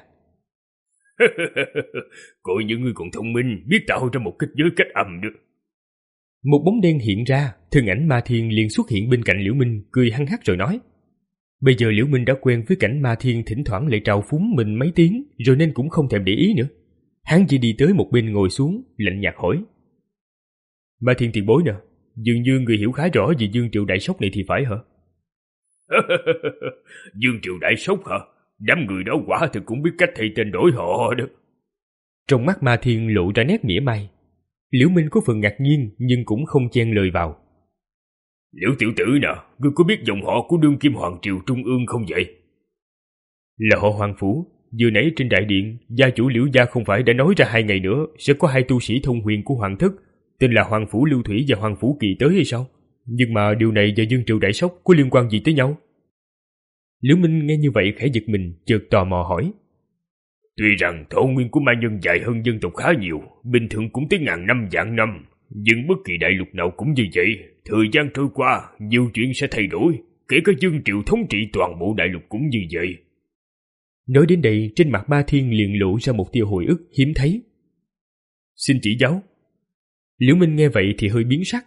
Coi như ngươi còn thông minh, biết tạo ra một kết giới cách âm được. Một bóng đen hiện ra, thân ảnh Ma Thiên liền xuất hiện bên cạnh Liễu Minh, cười hăng hắc rồi nói. Bây giờ Liễu Minh đã quen với cảnh Ma Thiên thỉnh thoảng lại trào phúng mình mấy tiếng, rồi nên cũng không thèm để ý nữa. Hắn chỉ đi tới một bên ngồi xuống, lạnh nhạt hỏi. Ma Thiên tiền bối nè, dường như người hiểu khá rõ về Dương Triệu đại sốc này thì phải hả? Dương Triệu đại sốc hả? Đám người đó quả thực cũng biết cách thay tên đổi họ đó. Trong mắt Ma Thiên lộ ra nét mỉa mai. Liễu Minh có phần ngạc nhiên nhưng cũng không chen lời vào. Liễu tiểu tử nè, ngươi có biết dòng họ của đương kim hoàng triều trung ương không vậy? Là họ Hoàng Phủ. Vừa nãy trên đại điện, gia chủ Liễu gia không phải đã nói ra hai ngày nữa sẽ có hai tu sĩ thông huyền của hoàng thất, tên là Hoàng Phủ Lưu Thủy và Hoàng Phủ Kỳ tới hay sao? Nhưng mà điều này và Dương Triệu đại sốc có liên quan gì tới nhau? Liễu Minh nghe như vậy khẽ giật mình, chợt tò mò hỏi. Tuy rằng thọ nguyên của ma nhân dài hơn dân tộc khá nhiều, bình thường cũng tới ngàn năm vạn năm, nhưng bất kỳ đại lục nào cũng như vậy, thời gian trôi qua, nhiều chuyện sẽ thay đổi, kể cả Dương Triệu thống trị toàn bộ đại lục cũng như vậy. Nói đến đây, trên mặt Ma Thiên liền lộ ra một tia hồi ức hiếm thấy. Xin chỉ giáo. Liễu Minh nghe vậy thì hơi biến sắc.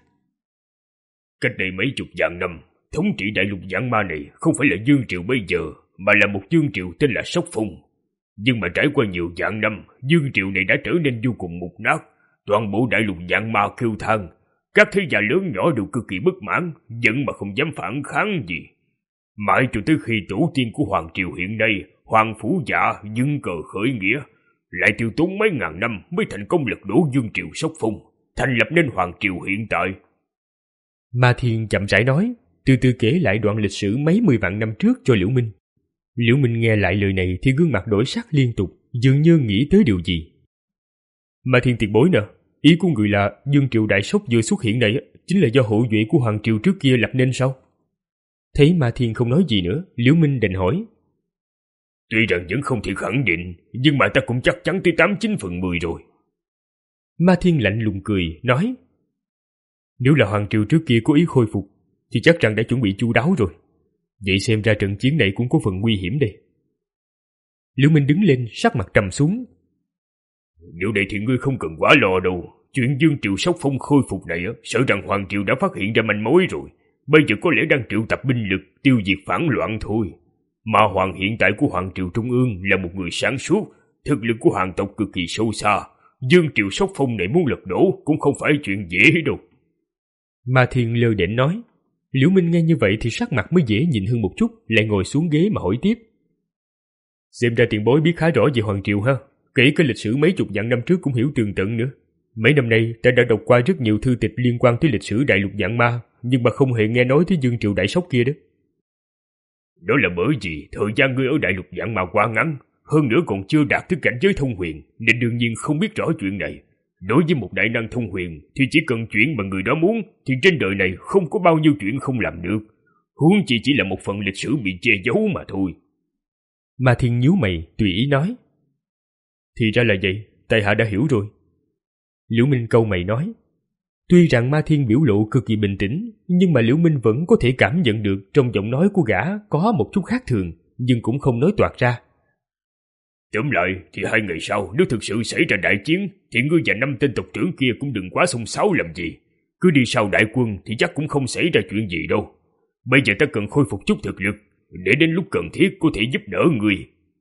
Cách đây mấy chục vạn năm, thống trị đại lục vạn ma này không phải là Dương Triệu bây giờ, mà là một Dương Triệu tên là Sóc Phong. Nhưng mà trải qua nhiều vạn năm, Dương Triệu này đã trở nên vô cùng mục nát, toàn bộ đại lục vạn ma kêu than, các thế gia lớn nhỏ đều cực kỳ bất mãn, giận mà không dám phản kháng gì. Mãi cho tới khi tổ tiên của Hoàng Triều hiện nay, Hoàng Phủ Dạ dưng cờ khởi nghĩa, lại tiêu tốn mấy ngàn năm mới thành công lật đổ Dương Triệu Sóc Phong, thành lập nên Hoàng Triều hiện tại. Ma Thiên chậm rãi nói, từ từ kể lại đoạn lịch sử mấy mươi vạn năm trước cho Liễu Minh. Liễu Minh nghe lại lời này thì gương mặt đổi sắc liên tục, dường như nghĩ tới điều gì. Ma Thiên tiền bối nè, ý của người là Dương Triệu đại sốc vừa xuất hiện này chính là do hậu duệ của Hoàng Triều trước kia lập nên sao? Thấy Ma Thiên không nói gì nữa, Liễu Minh đành hỏi. Tuy rằng vẫn không thể khẳng định, nhưng mà ta cũng chắc chắn tới tám chín phần mười rồi. Ma Thiên lạnh lùng cười, nói. Nếu là Hoàng Triều trước kia có ý khôi phục, thì chắc rằng đã chuẩn bị chu đáo rồi. Vậy xem ra trận chiến này cũng có phần nguy hiểm đây. Liễu Minh đứng lên, sắc mặt trầm xuống. Điều này thì ngươi không cần quá lo đâu. Chuyện Dương Triệu Sóc Phong khôi phục này, sợ rằng Hoàng Triều đã phát hiện ra manh mối rồi. Bây giờ có lẽ đang triệu tập binh lực tiêu diệt phản loạn thôi. Mà Hoàng hiện tại của Hoàng Triều Trung ương là một người sáng suốt, thực lực của hoàng tộc cực kỳ sâu xa. Dương Triệu Sóc Phong này muốn lật đổ cũng không phải chuyện dễ đâu. Ma Thiên lơ đễnh nói. Liễu Minh nghe như vậy thì sắc mặt mới dễ nhìn hơn một chút, lại ngồi xuống ghế mà hỏi tiếp. Xem ra tiền bối biết khá rõ về Hoàng Triều ha, kể cả lịch sử mấy chục vạn năm trước cũng hiểu tường tận nữa. Mấy năm nay ta đã đọc qua rất nhiều thư tịch liên quan tới lịch sử đại lục vạn ma, nhưng mà không hề nghe nói tới Dương Triệu đại sốc kia đó. Đó là bởi vì thời gian ngươi ở đại lục vạn ma quá ngắn, hơn nữa còn chưa đạt tới cảnh giới thông huyền, nên đương nhiên không biết rõ chuyện này. Đối với một đại năng thông huyền thì chỉ cần chuyện mà người đó muốn thì trên đời này không có bao nhiêu chuyện không làm được. Huống chi chỉ là một phần lịch sử bị che giấu mà thôi. Ma Thiên nhíu mày, tùy ý nói. Thì ra là vậy, tại hạ đã hiểu rồi. Liễu Minh câu mày nói. Tuy rằng Ma Thiên biểu lộ cực kỳ bình tĩnh, nhưng mà Liễu Minh vẫn có thể cảm nhận được trong giọng nói của gã có một chút khác thường, nhưng cũng không nói toạc ra. Tóm lại thì hai ngày sau nếu thực sự xảy ra đại chiến thì ngươi và năm tên tộc trưởng kia cũng đừng quá xông xáo làm gì. Cứ đi sau đại quân thì chắc cũng không xảy ra chuyện gì đâu. Bây giờ ta cần khôi phục chút thực lực, để đến lúc cần thiết có thể giúp đỡ ngươi.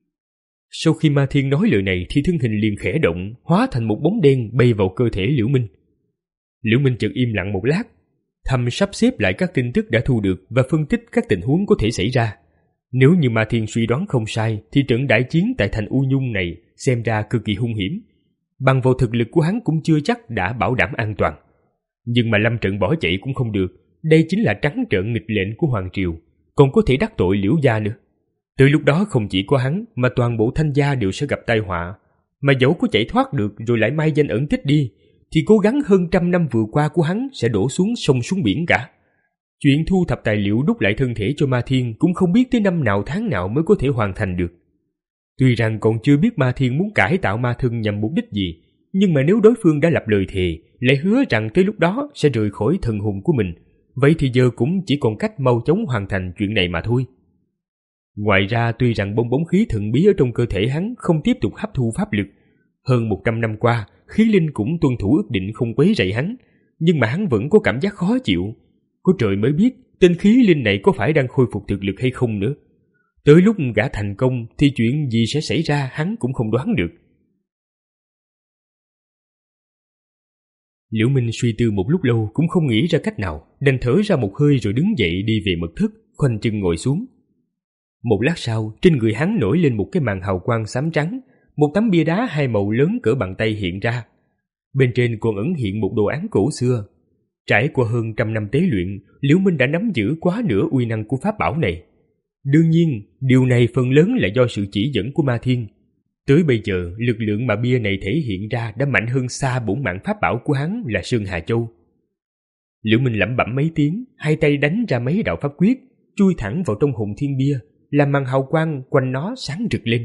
Sau khi Ma Thiên nói lời này thì thân hình liền khẽ động, hóa thành một bóng đen bay vào cơ thể Liễu Minh. Liễu Minh chợt im lặng một lát, thầm sắp xếp lại các tin tức đã thu được và phân tích các tình huống có thể xảy ra. Nếu như Ma Thiên suy đoán không sai thì trận đại chiến tại thành U Nhung này xem ra cực kỳ hung hiểm. Bằng vào thực lực của hắn cũng chưa chắc đã bảo đảm an toàn. Nhưng mà lâm trận bỏ chạy cũng không được, đây chính là trắng trợn nghịch lệnh của Hoàng Triều, còn có thể đắc tội Liễu gia nữa. Từ lúc đó không chỉ có hắn mà toàn bộ Thanh gia đều sẽ gặp tai họa. Mà dẫu có chạy thoát được rồi lại mai danh ẩn tích đi, thì cố gắng hơn trăm năm vừa qua của hắn sẽ đổ xuống sông xuống biển cả. Chuyện thu thập tài liệu đúc lại thân thể cho Ma Thiên cũng không biết tới năm nào tháng nào mới có thể hoàn thành được. Tuy rằng còn chưa biết Ma Thiên muốn cải tạo ma thân nhằm mục đích gì, nhưng mà nếu đối phương đã lập lời thề, lại hứa rằng tới lúc đó sẽ rời khỏi thần hồn của mình, vậy thì giờ cũng chỉ còn cách mau chóng hoàn thành chuyện này mà thôi. Ngoài ra tuy rằng bong bóng khí thần bí ở trong cơ thể hắn không tiếp tục hấp thu pháp lực, hơn một trăm năm qua khí linh cũng tuân thủ ước định không quấy rầy hắn, nhưng mà hắn vẫn có cảm giác khó chịu. Có trời mới biết tên khí linh này có phải đang khôi phục thực lực hay không nữa. Tới lúc gã thành công thì chuyện gì sẽ xảy ra hắn cũng không đoán được. Liễu Minh suy tư một lúc lâu cũng không nghĩ ra cách nào, đành thở ra một hơi rồi đứng dậy đi về mật thất, khoanh chân ngồi xuống. Một lát sau, trên người hắn nổi lên một cái màn hào quang xám trắng, một tấm bia đá hai màu lớn cỡ bàn tay hiện ra. Bên trên còn ẩn hiện một đồ án cổ xưa. Trải qua hơn trăm năm tế luyện, Liễu Minh đã nắm giữ quá nửa uy năng của pháp bảo này. Đương nhiên, điều này phần lớn là do sự chỉ dẫn của Ma Thiên. Tới bây giờ, lực lượng mà bia này thể hiện ra đã mạnh hơn xa bổn mạng pháp bảo của hắn là Sơn Hà Châu. Liễu Minh lẩm bẩm mấy tiếng, hai tay đánh ra mấy đạo pháp quyết, chui thẳng vào trong hồn thiên bia, làm màn hào quang quanh nó sáng rực lên.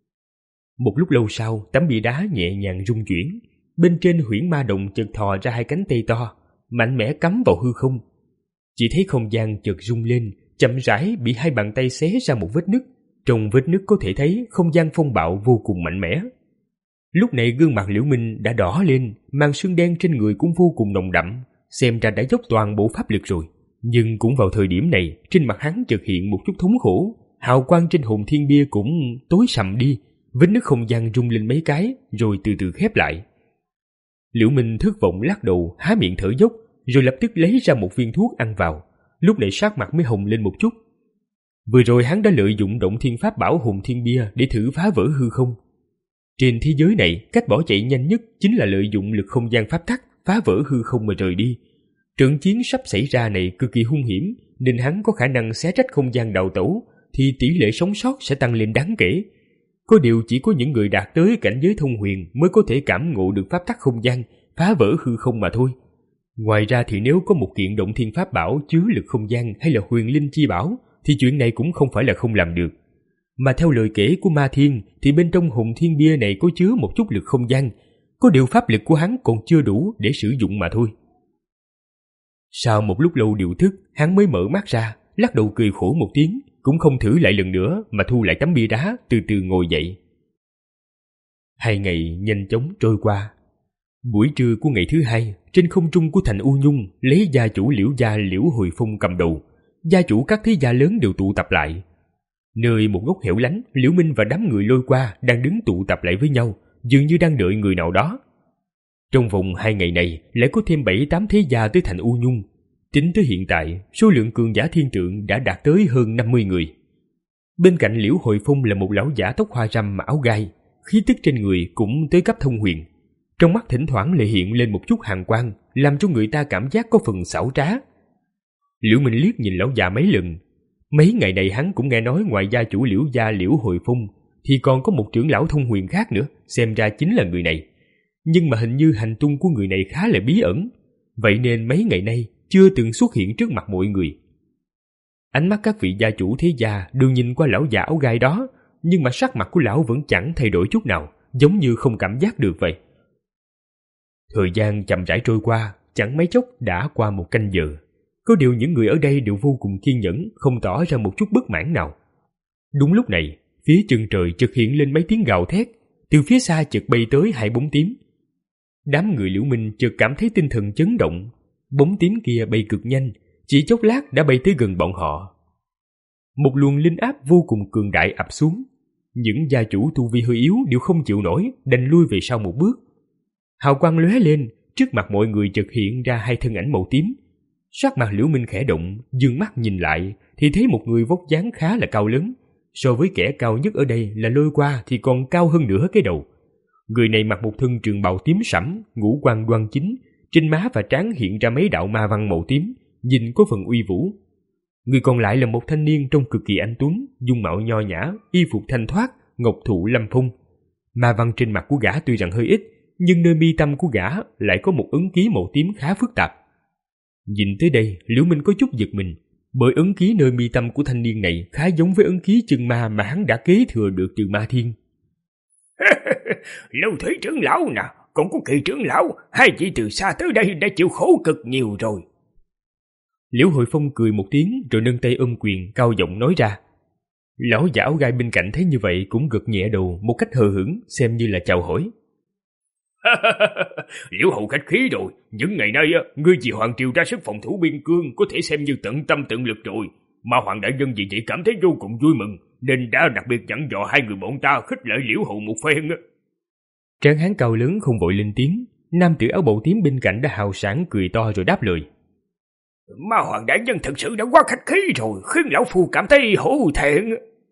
Một lúc lâu sau, tấm bia đá nhẹ nhàng rung chuyển, bên trên huyễn ma động chợt thò ra hai cánh tay to, mạnh mẽ cắm vào hư không. Chỉ thấy không gian chợt rung lên, chậm rãi bị hai bàn tay xé ra một vết nứt. Trong vết nứt có thể thấy không gian phong bạo vô cùng mạnh mẽ. Lúc này gương mặt Liễu Minh đã đỏ lên, màn sương đen trên người cũng vô cùng nồng đậm, xem ra đã dốc toàn bộ pháp lực rồi. Nhưng cũng vào thời điểm này, trên mặt hắn chợt hiện một chút thống khổ, hào quang trên hồn thiên bia cũng tối sầm đi, vết nứt không gian rung lên mấy cái rồi từ từ khép lại. Liễu Minh thất vọng lắc đầu, há miệng thở dốc, rồi lập tức lấy ra một viên thuốc ăn vào. Lúc này sắc mặt mới hồng lên một chút. Vừa rồi hắn đã lợi dụng động thiên pháp bảo hồn thiên bia để thử phá vỡ hư không. Trên thế giới này, cách bỏ chạy nhanh nhất chính là lợi dụng lực không gian pháp tắc phá vỡ hư không mà rời đi. Trận chiến sắp xảy ra này cực kỳ hung hiểm, nên hắn có khả năng xé rách không gian đào tẩu, thì tỷ lệ sống sót sẽ tăng lên đáng kể. Có điều chỉ có những người đạt tới cảnh giới thông huyền mới có thể cảm ngộ được pháp tắc không gian, phá vỡ hư không mà thôi. Ngoài ra thì nếu có một kiện động thiên pháp bảo chứa lực không gian hay là huyền linh chi bảo, thì chuyện này cũng không phải là không làm được. Mà theo lời kể của Ma Thiên thì bên trong hồn thiên bia này có chứa một chút lực không gian, có điều pháp lực của hắn còn chưa đủ để sử dụng mà thôi. Sau một lúc lâu điều thức, hắn mới mở mắt ra, lắc đầu cười khổ một tiếng, cũng không thử lại lần nữa mà thu lại tấm bia đá, từ từ ngồi dậy. Hai ngày nhanh chóng trôi qua. Buổi trưa của ngày thứ hai, trên không trung của thành U Nhung, lấy gia chủ Liễu gia Liễu Hồi Phong cầm đầu, gia chủ các thế gia lớn đều tụ tập lại. Nơi một góc hẻo lánh, Liễu Minh và đám người lôi qua đang đứng tụ tập lại với nhau, dường như đang đợi người nào đó. Trong vòng hai ngày này, lại có thêm bảy tám thế gia tới thành U Nhung. Tính tới hiện tại, số lượng cường giả thiên tượng đã đạt tới hơn năm mươi người. Bên cạnh Liễu Hồi Phong là một lão giả tóc hoa râm áo gai, khí tức trên người cũng tới cấp thông huyền. Trong mắt thỉnh thoảng lại hiện lên một chút hàn quang, làm cho người ta cảm giác có phần xảo trá. Liễu Minh liếc nhìn lão già mấy lần. Mấy ngày này hắn cũng nghe nói ngoài gia chủ Liễu gia Liễu Hồi Phong thì còn có một trưởng lão thông huyền khác nữa, xem ra chính là người này. Nhưng mà hình như hành tung của người này khá là bí ẩn, vậy nên mấy ngày nay chưa từng xuất hiện trước mặt mọi người. Ánh mắt các vị gia chủ thế gia đương nhìn qua lão già áo gai đó, nhưng mà sắc mặt của lão vẫn chẳng thay đổi chút nào, giống như không cảm giác được vậy. Thời gian chậm rãi trôi qua, chẳng mấy chốc đã qua một canh giờ. Có điều những người ở đây đều vô cùng kiên nhẫn, không tỏ ra một chút bất mãn nào. Đúng lúc này, phía chân trời chợt hiện lên mấy tiếng gào thét, từ phía xa chợt bay tới hai bóng tím. Đám người Liễu Minh chợt cảm thấy tinh thần chấn động, bóng tím kia bay cực nhanh, chỉ chốc lát đã bay tới gần bọn họ. Một luồng linh áp vô cùng cường đại ập xuống, những gia chủ tu vi hơi yếu đều không chịu nổi, đành lui về sau một bước. Hào quang lóe lên, trước mặt mọi người chợt hiện ra hai thân ảnh màu tím. Sắc mặt Liễu Minh khẽ động, dương mắt nhìn lại thì thấy một người vóc dáng khá là cao lớn, so với kẻ cao nhất ở đây là Lôi Qua thì còn cao hơn nửa cái đầu. Người này mặc một thân trường bào tím sẫm, ngũ quan đoan chính, trên má và trán hiện ra mấy đạo ma văn màu tím, nhìn có phần uy vũ. Người còn lại là một thanh niên trông cực kỳ anh tuấn, dung mạo nho nhã, y phục thanh thoát, ngọc thụ lâm phong. Ma văn trên mặt của gã tuy rằng hơi ít, nhưng nơi mi tâm của gã lại có một ấn ký màu tím khá phức tạp. Nhìn tới đây, Liễu Minh có chút giật mình, bởi ấn ký nơi mi tâm của thanh niên này khá giống với ấn ký chân ma mà hắn đã kế thừa được từ Ma Thiên. Lưu Thủy trưởng lão nè, còn có Kỳ trưởng lão, hai vị từ xa tới đây đã chịu khổ cực nhiều rồi. Liễu Hồi Phong cười một tiếng rồi nâng tay ôm quyền, cao giọng nói ra. Lão giả áo gai bên cạnh thấy như vậy cũng gật nhẹ đầu một cách hờ hững, xem như là chào hỏi. Liễu hầu khách khí rồi, những ngày nay ngươi vì Hoàng triều ra sức phòng thủ biên cương có thể xem như tận tâm tận lực rồi, mà Hoàng đại nhân vì vậy cảm thấy vô cùng vui mừng, nên đã đặc biệt dặn dò hai người bọn ta khích lệ Liễu hầu một phen. Tráng hán cao lớn không vội lên tiếng, nam tử áo bào tím bên cạnh đã hào sảng cười to rồi đáp lời. Ma Hoàng đại nhân thật sự đã quá khách khí rồi, khiến lão phu cảm thấy hổ thẹn.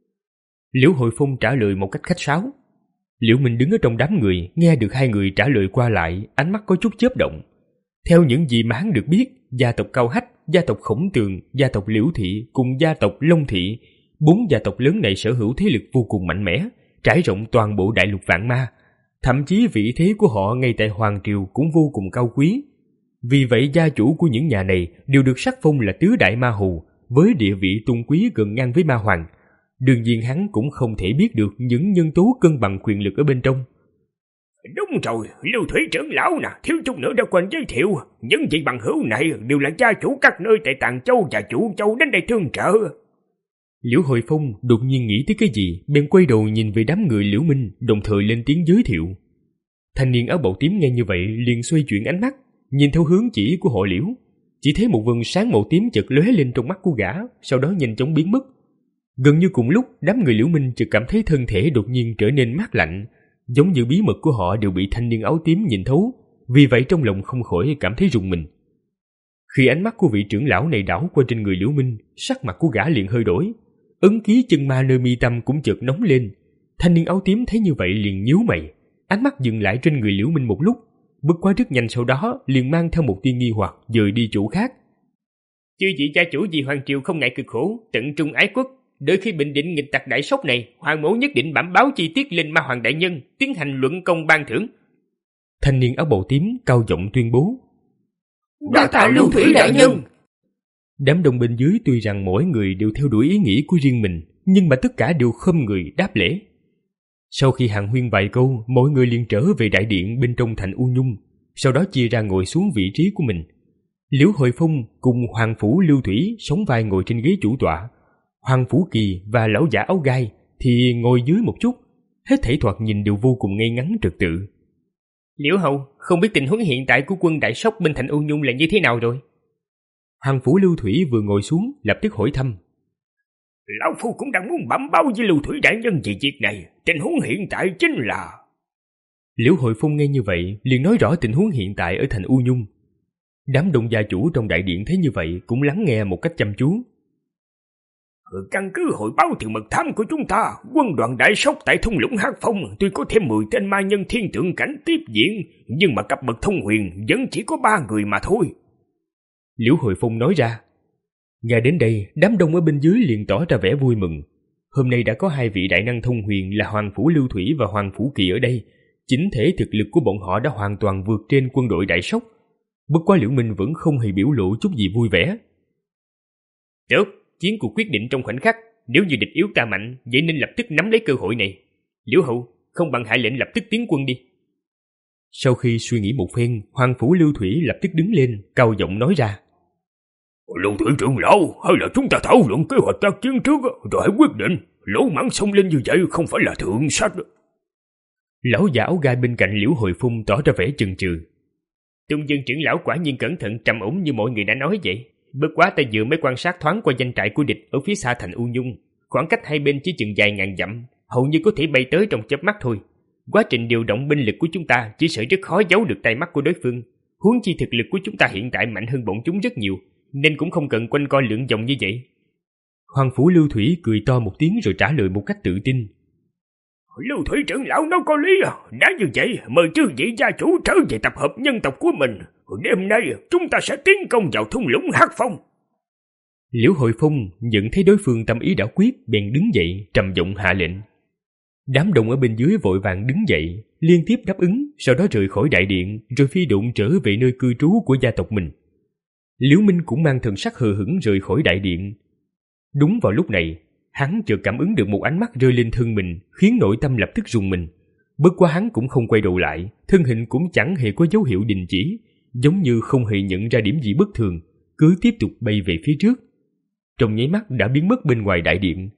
Liễu Hội Phong trả lời một cách khách sáo. Liễu Minh đứng ở trong đám người, nghe được hai người trả lời qua lại, ánh mắt có chút chớp động. Theo những gì mà hắn được biết, gia tộc Cao Hách, gia tộc Khổng Tường, gia tộc Liễu Thị cùng gia tộc Long Thị, bốn gia tộc lớn này sở hữu thế lực vô cùng mạnh mẽ, trải rộng toàn bộ đại lục Vạn Ma. Thậm chí vị thế của họ ngay tại Hoàng Triều cũng vô cùng cao quý. Vì vậy gia chủ của những nhà này đều được sắc phong là tứ đại ma hù, với địa vị tôn quý gần ngang với ma hoàng. Đương nhiên hắn cũng không thể biết được những nhân tố cân bằng quyền lực ở bên trong. Đúng rồi, Lưu Thủy trưởng lão nè, thiếu chút nữa đã quên giới thiệu. Những vị bằng hữu này đều là gia chủ các nơi tại Tàng Châu và Chủ Châu đến đây tương trợ. Liễu Hội Phong đột nhiên nghĩ tới cái gì, bèn quay đầu nhìn về đám người Liễu Minh, đồng thời lên tiếng giới thiệu. Thanh niên áo bào tím nghe như vậy liền xoay chuyển ánh mắt, nhìn theo hướng chỉ của họ Liễu. Chỉ thấy một vầng sáng màu tím chợt lóe lên trong mắt của gã, sau đó nhanh chóng biến mất. Gần như cùng lúc, đám người Liễu Minh chợt cảm thấy thân thể đột nhiên trở nên mát lạnh, giống như bí mật của họ đều bị thanh niên áo tím nhìn thấu, vì vậy trong lòng không khỏi cảm thấy rùng mình. Khi ánh mắt của vị trưởng lão này đảo qua trên người Liễu Minh, sắc mặt của gã liền hơi đổi, ấn ký chân ma nơi mi tâm cũng chợt nóng lên. Thanh niên áo tím thấy như vậy liền nhíu mày, ánh mắt dừng lại trên người Liễu Minh một lúc, bước qua rất nhanh, sau đó liền mang theo một tia nghi hoặc dời đi chỗ khác. Chư vị gia chủ vì Hoàng Triều không ngại cực khổ, tận trung ái quốc, đợi khi bình định nghịch tặc đại sốc này, Hoàng mẫu nhất định bẩm báo chi tiết lên Ma Hoàng đại nhân, tiến hành luận công ban thưởng. Thanh niên áo bào tím cao giọng tuyên bố. Đa tạ Lưu Thủy đại nhân. Đám đông bên dưới tuy rằng mỗi người đều theo đuổi ý nghĩ của riêng mình, nhưng mà tất cả đều khom người đáp lễ. Sau khi hàn huyên vài câu, mỗi người liền trở về đại điện bên trong thành U Nhung, sau đó chia ra ngồi xuống vị trí của mình. Liễu Hội Phong cùng Hoàng Phủ Lưu Thủy sóng vai ngồi trên ghế chủ tọa, Hoàng Phủ Kỳ và lão giả áo gai thì ngồi dưới một chút, hết thảy thoạt nhìn đều vô cùng ngay ngắn trật tự. Liễu hậu, không biết tình huống hiện tại của quân đại sốc bên thành U Nhung là như thế nào rồi? Hoàng Phủ Lưu Thủy vừa ngồi xuống lập tức hỏi thăm. Lão phu cũng đang muốn bẩm báo với Lưu Thủy đại nhân về việc này, tình huống hiện tại chính là... Liễu Hội Phong nghe như vậy liền nói rõ tình huống hiện tại ở thành U Nhung. Đám đông gia chủ trong đại điện thấy như vậy cũng lắng nghe một cách chăm chú. Căn cứ hội báo từ mật thám của chúng ta, quân đoàn đại sốc tại thung lũng Hắc Phong tuy có thêm mười tên ma nhân thiên tượng cảnh tiếp diện, nhưng mà cấp bậc thông huyền vẫn chỉ có ba người mà thôi. Liễu Hội Phong nói ra. Nghe đến đây, đám đông ở bên dưới liền tỏ ra vẻ vui mừng. Hôm nay đã có hai vị đại năng thông huyền là Hoàng Phủ Lưu Thủy và Hoàng Phủ Kỳ ở đây, chính thể thực lực của bọn họ đã hoàn toàn vượt trên quân đội đại sốc. Bất quá Liễu Minh vẫn không hề biểu lộ chút gì vui vẻ. Tốt, chiến cuộc quyết định trong khoảnh khắc, nếu như địch yếu ta mạnh, vậy nên lập tức nắm lấy cơ hội này. Liễu hậu, không bằng hạ lệnh lập tức tiến quân đi. Sau khi suy nghĩ một phen, Hoàng Phủ Lưu Thủy lập tức đứng lên, cao giọng nói ra. Lưu Thủy trưởng lão, hay là chúng ta thảo luận kế hoạch tác chiến trước rồi hãy quyết định. Lỗ mãng xông lên như vậy không phải là thượng sách. Lão giả áo gai bên cạnh Liễu Hồi Phong tỏ ra vẻ chần chừ. Tung Dương trưởng lão quả nhiên cẩn thận trầm ổn như mọi người đã nói vậy. Bất quá ta vừa mới quan sát thoáng qua doanh trại của địch ở phía xa thành U Nhung, khoảng cách hai bên chỉ chừng vài ngàn dặm, hầu như có thể bay tới trong chớp mắt thôi. Quá trình điều động binh lực của chúng ta chỉ sợ rất khó giấu được tay mắt của đối phương. Huống chi thực lực của chúng ta hiện tại mạnh hơn bọn chúng rất nhiều, nên cũng không cần quanh co lượn vòng như vậy. Hoàng Phủ Lưu Thủy cười to một tiếng rồi trả lời một cách tự tin. Lưu Thủy trưởng lão nói có lý à. Đã như vậy, mời chư vị gia chủ trở về tập hợp nhân tộc của mình. Đêm nay chúng ta sẽ tiến công vào thung lũng Hắc Phong. Liễu Hội Phong nhận thấy đối phương tâm ý đã quyết, bèn đứng dậy trầm giọng hạ lệnh. Đám đông ở bên dưới vội vàng đứng dậy, liên tiếp đáp ứng, sau đó rời khỏi đại điện, rồi phi độn trở về nơi cư trú của gia tộc mình. Liễu Minh cũng mang thần sắc hờ hững rời khỏi đại điện. Đúng vào lúc này, hắn chợt cảm ứng được một ánh mắt rơi lên thân mình, khiến nội tâm lập tức rùng mình. Bất quá hắn cũng không quay đầu lại, thân hình cũng chẳng hề có dấu hiệu đình chỉ, giống như không hề nhận ra điểm gì bất thường, cứ tiếp tục bay về phía trước. Trong nháy mắt đã biến mất bên ngoài đại điện.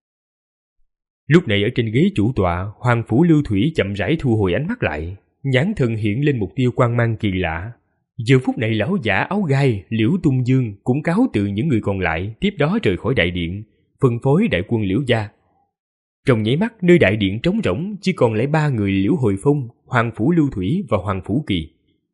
Lúc này ở trên ghế chủ tọa, Hoàng Phủ Lưu Thủy chậm rãi thu hồi ánh mắt lại, nhãn thần hiện lên một tia quang mang kỳ lạ. Giờ phút này lão giả áo gai Liễu Tung Dương cũng cáo từ những người còn lại, tiếp đó rời khỏi đại điện, phân phối đại quân Liễu gia. Trong nháy mắt, nơi đại điện trống rỗng chỉ còn lại ba người Liễu Hồi Phong, Hoàng Phủ Lưu Thủy và Hoàng Phủ Kỳ.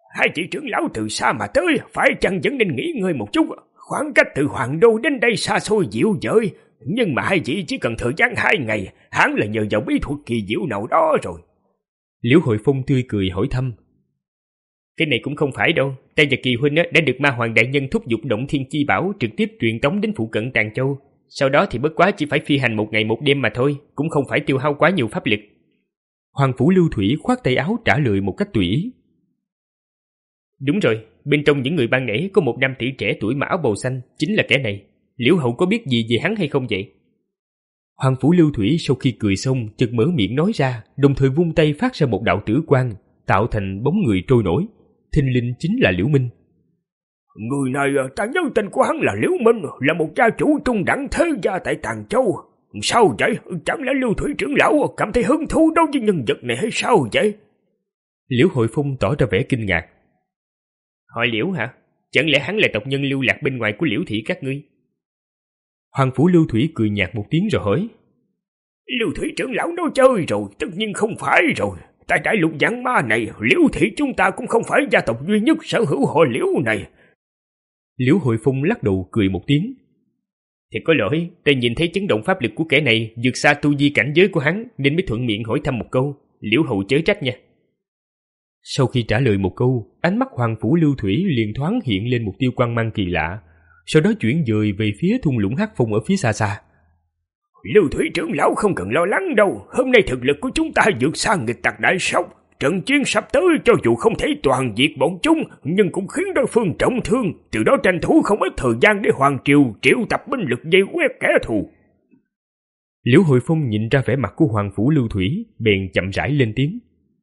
Hai chị trưởng lão từ xa mà tới, phải chăng vẫn nên nghỉ ngơi một chút? Khoảng cách từ Hoàng Đô đến đây xa xôi dịu dời, nhưng mà hai chị chỉ cần thời gian hai ngày, hẳn là nhờ vào bí thuật kỳ diệu nào đó rồi. Liễu Hội Phong tươi cười hỏi thăm. Cái này cũng không phải đâu, ta và Kỳ huynh đã được Ma Hoàng đại nhân thúc giục Động Thiên Chi Bảo trực tiếp truyền tống đến phụ cận Tàn Châu. Sau đó thì bất quá chỉ phải phi hành một ngày một đêm mà thôi, cũng không phải tiêu hao quá nhiều pháp lực. Hoàng Phủ Lưu Thủy khoát tay áo trả lời một cách tùy ý. Đúng rồi, bên trong những người ban nãy có một nam tử trẻ tuổi mặc áo bào xanh, chính là kẻ này. Liễu hậu có biết gì về hắn hay không vậy? Hoàng Phủ Lưu Thủy sau khi cười xong chợt mở miệng nói ra, đồng thời vung tay phát ra một đạo tử quang, tạo thành bóng người trôi nổi. Thình lình chính là Liễu Minh. Người này ta nhớ tên của hắn là Liễu Minh, là một gia chủ trung đẳng thế gia tại Tàn Châu. Sao vậy? Chẳng lẽ Lưu Thủy trưởng lão cảm thấy hứng thú đối với nhân vật này hay sao vậy? Liễu Hội Phong tỏ ra vẻ kinh ngạc. Hỏi Liễu hả? Chẳng lẽ hắn là tộc nhân lưu lạc bên ngoài của Liễu thị các ngươi? Hoàng Phủ Lưu Thủy cười nhạt một tiếng rồi hỏi. Lưu Thủy trưởng lão nói chơi rồi, tất nhiên không phải rồi. Tại đại lục Giảng Ma này, Liễu thị chúng ta cũng không phải gia tộc duy nhất sở hữu họ Liễu này. Liễu Hội Phong lắc đầu cười một tiếng. Thì có lỗi, ta nhìn thấy chấn động pháp lực của kẻ này vượt xa tu vi cảnh giới của hắn, nên mới thuận miệng hỏi thăm một câu. Liễu hậu chớ trách nha. Sau khi trả lời một câu, ánh mắt Hoàng Phủ Lưu Thủy liền thoáng hiện lên một tia quang mang kỳ lạ, sau đó chuyển dời về phía thung lũng hắc phong ở phía xa xa. Lưu Thủy trưởng lão không cần lo lắng đâu, hôm nay thực lực của chúng ta vượt xa nghịch tặc đại sóc. Trận chiến sắp tới cho dù không thể toàn diệt bọn chúng, nhưng cũng khiến đối phương trọng thương, từ đó tranh thủ không ít thời gian để Hoàng Triều triệu tập binh lực vây quét kẻ thù. Liễu Hội Phong nhìn ra vẻ mặt của Hoàng Phủ Lưu Thủy, bèn chậm rãi lên tiếng.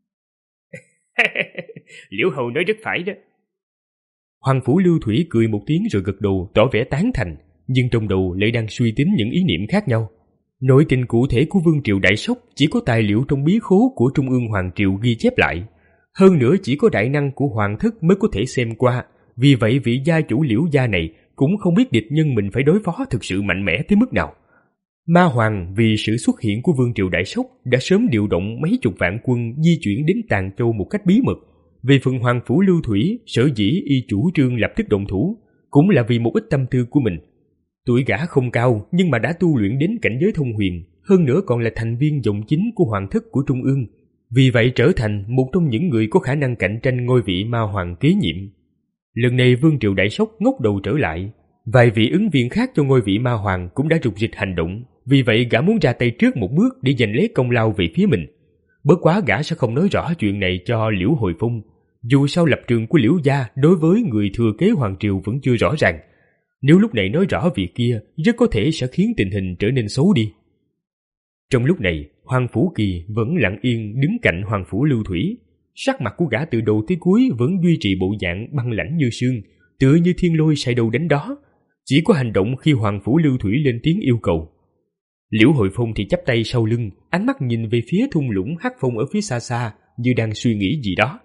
Liễu hầu nói rất phải đó. Hoàng Phủ Lưu Thủy cười một tiếng rồi gật đầu tỏ vẻ tán thành, nhưng trong đầu lại đang suy tính những ý niệm khác nhau. Nội tình cụ thể của Vương Triều Đại Sóc chỉ có tài liệu trong bí khố của Trung ương Hoàng Triều ghi chép lại. Hơn nữa chỉ có đại năng của Hoàng thất mới có thể xem qua, vì vậy vị gia chủ Liễu gia này cũng không biết địch nhân mình phải đối phó thực sự mạnh mẽ tới mức nào. Ma Hoàng vì sự xuất hiện của Vương Triều Đại Sóc đã sớm điều động mấy chục vạn quân di chuyển đến Tàn Châu một cách bí mật. Về phần Hoàng Phủ Lưu Thủy, sở dĩ y chủ trương lập tức động thủ, cũng là vì một ít tâm tư của mình. Tuổi gã không cao nhưng mà đã tu luyện đến cảnh giới thông huyền, hơn nữa còn là thành viên dòng chính của hoàng thất của Trung ương, vì vậy trở thành một trong những người có khả năng cạnh tranh ngôi vị Ma Hoàng kế nhiệm. Lần này Vương Triều Đại Sóc ngóc đầu trở lại, vài vị ứng viên khác cho ngôi vị Ma Hoàng cũng đã rục rịch hành động, vì vậy gã muốn ra tay trước một bước để giành lấy công lao về phía mình. Bất quá gã sẽ không nói rõ chuyện này cho Liễu Hồi Phong, dù sao lập trường của Liễu gia đối với người thừa kế Hoàng Triều vẫn chưa rõ ràng. Nếu lúc này nói rõ việc kia, rất có thể sẽ khiến tình hình trở nên xấu đi. Trong lúc này, Hoàng Phủ Kỳ vẫn lặng yên đứng cạnh Hoàng Phủ Lưu Thủy. Sắc mặt của gã từ đầu tới cuối vẫn duy trì bộ dạng băng lãnh như sương, tựa như thiên lôi sai đâu đánh đó. Chỉ có hành động khi Hoàng Phủ Lưu Thủy lên tiếng yêu cầu. Liễu Hội Phong thì chắp tay sau lưng, ánh mắt nhìn về phía thung lũng hắc phong ở phía xa xa, như đang suy nghĩ gì đó.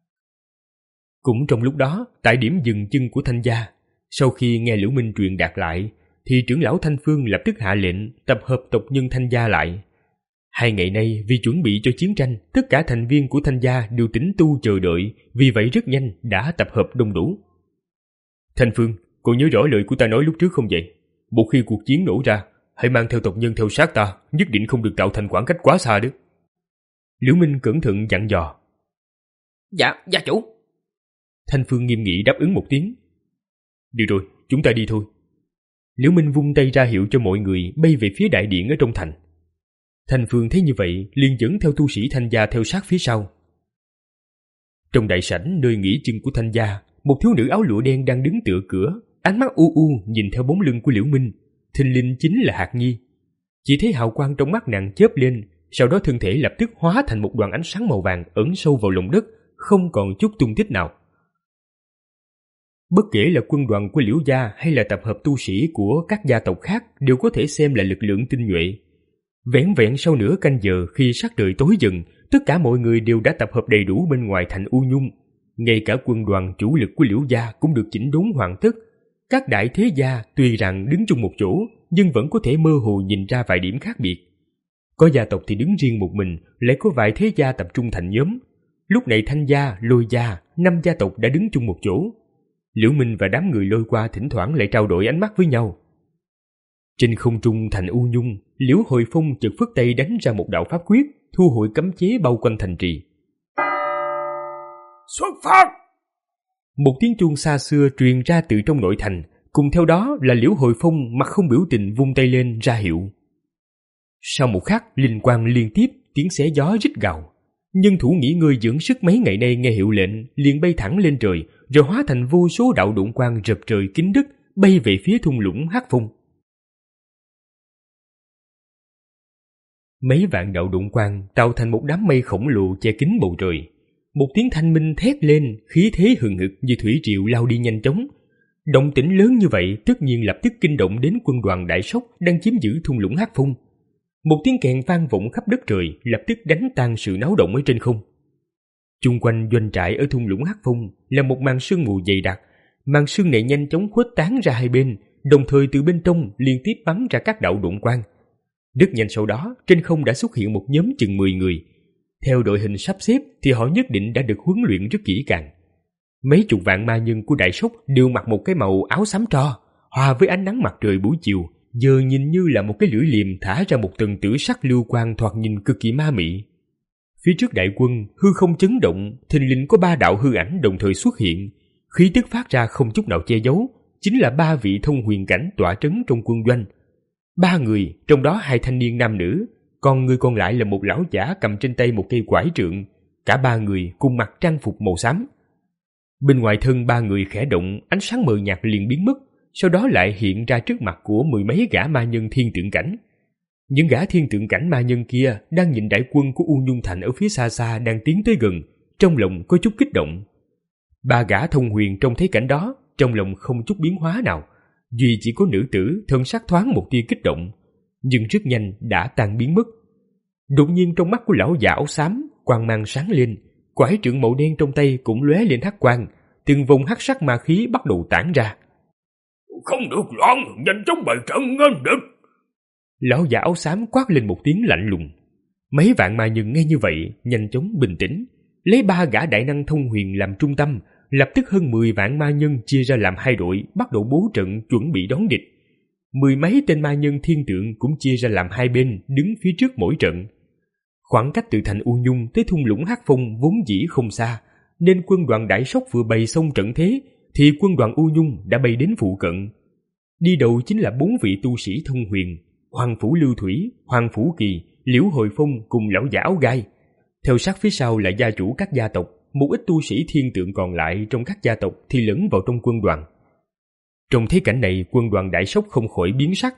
Cũng trong lúc đó, tại điểm dừng chân của Thanh gia, sau khi nghe Liễu Minh truyền đạt lại, thì trưởng lão Thanh Phương lập tức hạ lệnh tập hợp tộc nhân Thanh gia lại. Hai ngày nay vì chuẩn bị cho chiến tranh, tất cả thành viên của Thanh gia đều tĩnh tu chờ đợi, vì vậy rất nhanh đã tập hợp đông đủ. Thanh Phương, cô nhớ rõ lời của ta nói lúc trước không vậy? Một khi cuộc chiến nổ ra, hãy mang theo tộc nhân theo sát ta, nhất định không được tạo thành khoảng cách quá xa đó. Liễu Minh cẩn thận dặn dò. Dạ, gia chủ. Thanh Phương nghiêm nghị đáp ứng một tiếng. Được rồi, chúng ta đi thôi. Liễu Minh vung tay ra hiệu cho mọi người bay về phía đại điện ở trong thành. Thanh Phương thấy như vậy liền dẫn theo tu sĩ Thanh gia theo sát phía sau. Trong đại sảnh nơi nghỉ chân của Thanh gia, một thiếu nữ áo lụa đen đang đứng tựa cửa, ánh mắt u u nhìn theo bóng lưng của Liễu Minh. Thình lình chính là Hạc Nhi. Chỉ thấy hào quang trong mắt nàng chớp lên, sau đó thân thể lập tức hóa thành một đoàn ánh sáng màu vàng ẩn sâu vào lòng đất, không còn chút tung tích nào. Bất kể là quân đoàn của Liễu gia hay là tập hợp tu sĩ của các gia tộc khác đều có thể xem là lực lượng tinh nhuệ. Vẻn vẹn sau nửa canh giờ khi sắc trời tối dần, tất cả mọi người đều đã tập hợp đầy đủ bên ngoài thành U Nhung. Ngay cả quân đoàn chủ lực của Liễu gia cũng được chỉnh đốn hoàn tất. Các đại thế gia tuy rằng đứng chung một chỗ, nhưng vẫn có thể mơ hồ nhìn ra vài điểm khác biệt. Có gia tộc thì đứng riêng một mình, lại có vài thế gia tập trung thành nhóm. Lúc này Thanh gia, Lôi gia, năm gia tộc đã đứng chung một chỗ. Liễu Minh và đám người Lôi qua thỉnh thoảng lại trao đổi ánh mắt với nhau. Trên không trung thành u nhung, Liễu Hồi Phong chợt phất tay đánh ra một đạo pháp quyết, thu hồi cấm chế bao quanh thành trì. Xuất phát! Một tiếng chuông xa xưa truyền ra từ trong nội thành, cùng theo đó là Liễu Hồi Phong mặt không biểu tình vung tay lên ra hiệu. Sau một khắc, linh quang liên tiếp, tiếng xé gió rít gào. Nhân thủ nghỉ ngơi dưỡng sức mấy ngày nay nghe hiệu lệnh, liền bay thẳng lên trời, rồi hóa thành vô số đạo độn quang rập trời kín đất, bay về phía thung lũng Hắc Phong. Mấy vạn đạo độn quang tạo thành một đám mây khổng lồ che kín bầu trời. Một tiếng thanh minh thét lên, khí thế hừng hực như thủy triều lao đi nhanh chóng. Động tĩnh lớn như vậy tất nhiên lập tức kinh động đến quân đoàn Đại Sóc đang chiếm giữ thung lũng Hắc Phong. Một tiếng kèn vang vọng khắp đất trời, lập tức đánh tan sự náo động ở trên không. Chung quanh doanh trại ở thung lũng Hắc Phong là một màn sương mù dày đặc. Màn sương này nhanh chóng khuếch tán ra hai bên, đồng thời từ bên trong liên tiếp bắn ra các đạo độn quang. Rất nhanh sau đó, trên không đã xuất hiện một nhóm chừng mười người. Theo đội hình sắp xếp thì họ nhất định đã được huấn luyện rất kỹ càng. Mấy chục vạn ma nhân của Đại Sóc đều mặc một cái màu áo xám tro, hòa với ánh nắng mặt trời buổi chiều, giờ nhìn như là một cái lưỡi liềm thả ra một tầng tử sắc lưu quang thoạt nhìn cực kỳ ma mị. Phía trước đại quân, hư không chấn động, thình lình có ba đạo hư ảnh đồng thời xuất hiện, khí tức phát ra không chút nào che giấu, chính là ba vị thông huyền cảnh tọa trấn trong quân doanh. Ba người, trong đó hai thanh niên nam nữ, còn người còn lại là một lão giả cầm trên tay một cây quải trượng. Cả ba người cùng mặc trang phục màu xám. Bên ngoài thân ba người khẽ động, ánh sáng mờ nhạt liền biến mất, sau đó lại hiện ra trước mặt của mười mấy gã ma nhân thiên tượng cảnh. Những gã thiên tượng cảnh ma nhân kia đang nhìn đại quân của U Nhung Thành ở phía xa xa đang tiến tới gần, trong lòng có chút kích động. Ba gã thông huyền trông thấy cảnh đó, trong lòng không chút biến hóa nào, duy chỉ có nữ tử thân sắc thoáng một tia kích động, nhưng rất nhanh đã tan biến mất. Đột nhiên trong mắt của lão già áo xám quang mang sáng lên, quải trượng màu đen trong tay cũng lóe lên hắc quang, từng vùng hắc sắc ma khí bắt đầu tản ra. Không được loạn, nhanh chóng bày trận nghênh địch. Lão già áo xám quát lên một tiếng lạnh lùng. Mấy vạn ma nhân nghe như vậy nhanh chóng bình tĩnh, lấy ba gã đại năng thông huyền làm trung tâm, lập tức hơn mười vạn ma nhân chia ra làm hai đội, bắt đầu bố trận chuẩn bị đón địch. Mười mấy tên ma nhân thiên tượng cũng chia ra làm hai bên, đứng phía trước mỗi trận. Khoảng cách từ thành U Nhung tới thung lũng Hắc Phong vốn dĩ không xa, nên quân đoàn Đại Sóc vừa bày xong trận thế, thì quân đoàn U Nhung đã bay đến phụ cận. Đi đầu chính là bốn vị tu sĩ thông huyền, Hoàng Phủ Lưu Thủy, Hoàng Phủ Kỳ, Liễu Hồi Phong cùng lão giả áo gai. Theo sát phía sau là gia chủ các gia tộc, một ít tu sĩ thiên tượng còn lại trong các gia tộc thì lẫn vào trong quân đoàn. Trong thế cảnh này, quân đoàn Đại Sóc không khỏi biến sắc.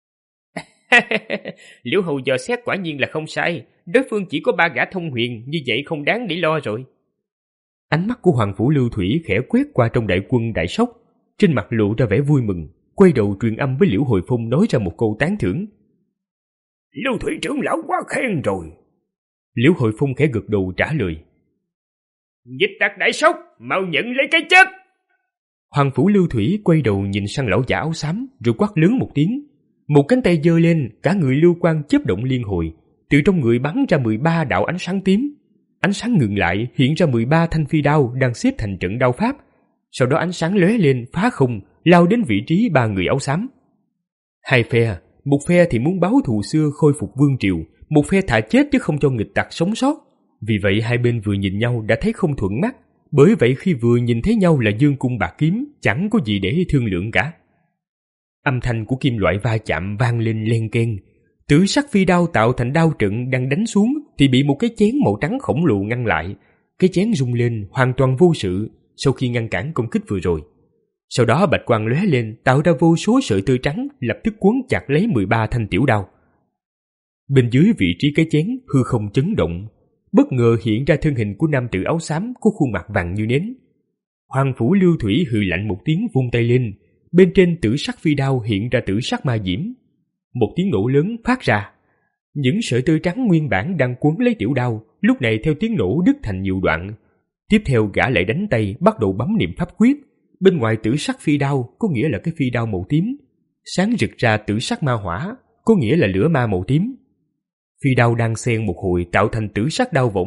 Liễu Hầu dò xét quả nhiên là không sai, đối phương chỉ có ba gã thông huyền, như vậy không đáng để lo rồi. Ánh mắt của Hoàng Phủ Lưu Thủy khẽ quét qua trong đại quân Đại Sóc, trên mặt lộ ra vẻ vui mừng, quay đầu truyền âm với Liễu Hồi Phong nói ra một câu tán thưởng. Lưu Thủy trưởng lão quá khen rồi. Liễu Hồi Phong khẽ gật đầu trả lời. Dịch tặc Đại Sóc, mau nhận lấy cái chết. Hoàng Phủ Lưu Thủy quay đầu nhìn sang lão giả áo xám, rồi quát lớn một tiếng. Một cánh tay giơ lên, cả người lưu quang chớp động liên hồi, từ trong người bắn ra mười ba đạo ánh sáng tím. Ánh sáng ngừng lại, hiện ra mười ba thanh phi đao đang xếp thành trận đao pháp. Sau đó ánh sáng lóe lên phá không, lao đến vị trí ba người áo xám. Hai phe, một phe thì muốn báo thù xưa khôi phục vương triều, một phe thả chết chứ không cho nghịch tặc sống sót. Vì vậy hai bên vừa nhìn nhau đã thấy không thuận mắt, bởi vậy khi vừa nhìn thấy nhau là dương cung bạc kiếm, chẳng có gì để thương lượng cả. Âm thanh của kim loại va chạm vang lên len keng. Tử sắc phi đao tạo thành đao trận đang đánh xuống thì bị một cái chén màu trắng khổng lồ ngăn lại. Cái chén rung lên hoàn toàn vô sự sau khi ngăn cản công kích vừa rồi. Sau đó bạch quang lóe lên tạo ra vô số sợi tơ trắng lập tức quấn chặt lấy mười ba thanh tiểu đao. Bên dưới vị trí cái chén hư không chấn động, bất ngờ hiện ra thân hình của nam tử áo xám có khuôn mặt vàng như nến. Hoàng Phủ Lưu Thủy hừ lạnh một tiếng vung tay lên, bên trên tử sắc phi đao hiện ra tử sắc ma diễm. Một tiếng nổ lớn phát ra. Những sợi tơ trắng nguyên bản đang quấn lấy tiểu đao, lúc này theo tiếng nổ đứt thành nhiều đoạn. Tiếp theo gã lại đánh tay bắt đầu bấm niệm pháp quyết. Bên ngoài tử sắc phi đao có nghĩa là cái phi đao màu tím, sáng rực ra tử sắc ma hỏa, có nghĩa là lửa ma màu tím. Phi đao đang xen một hồi tạo thành tử sắc đao võng,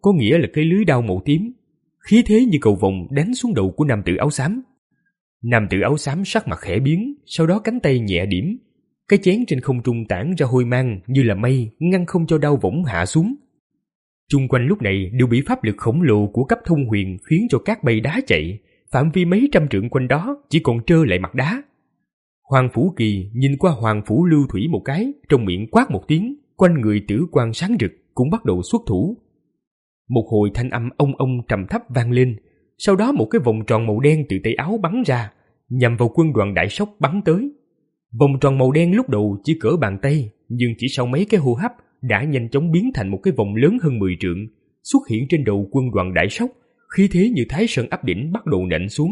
có nghĩa là cái lưới đao màu tím, khí thế như cầu vồng đánh xuống đầu của nam tử áo xám. Nam tử áo xám sắc mặt khẽ biến, sau đó cánh tay nhẹ điểm, cái chén trên không trung tản ra hôi mang như là mây, ngăn không cho đao võng hạ xuống. Chung quanh lúc này đều bị pháp lực khổng lồ của cấp thông huyền khiến cho cát bay đá chạy, phạm vi mấy trăm trượng quanh đó chỉ còn trơ lại mặt đá. Hoàng Phủ Kỳ nhìn qua Hoàng Phủ Lưu Thủy một cái, trong miệng quát một tiếng, quanh người tử quang sáng rực cũng bắt đầu xuất thủ. Một hồi thanh âm ông ông trầm thấp vang lên, sau đó một cái vòng tròn màu đen từ tay áo bắn ra, nhằm vào quân đoàn đại sóc bắn tới. Vòng tròn màu đen lúc đầu chỉ cỡ bàn tay, nhưng chỉ sau mấy cái hô hấp đã nhanh chóng biến thành một cái vòng lớn hơn mười trượng, xuất hiện trên đầu quân đoàn đại sóc, khí thế như Thái Sơn áp đỉnh bắt đầu nện xuống.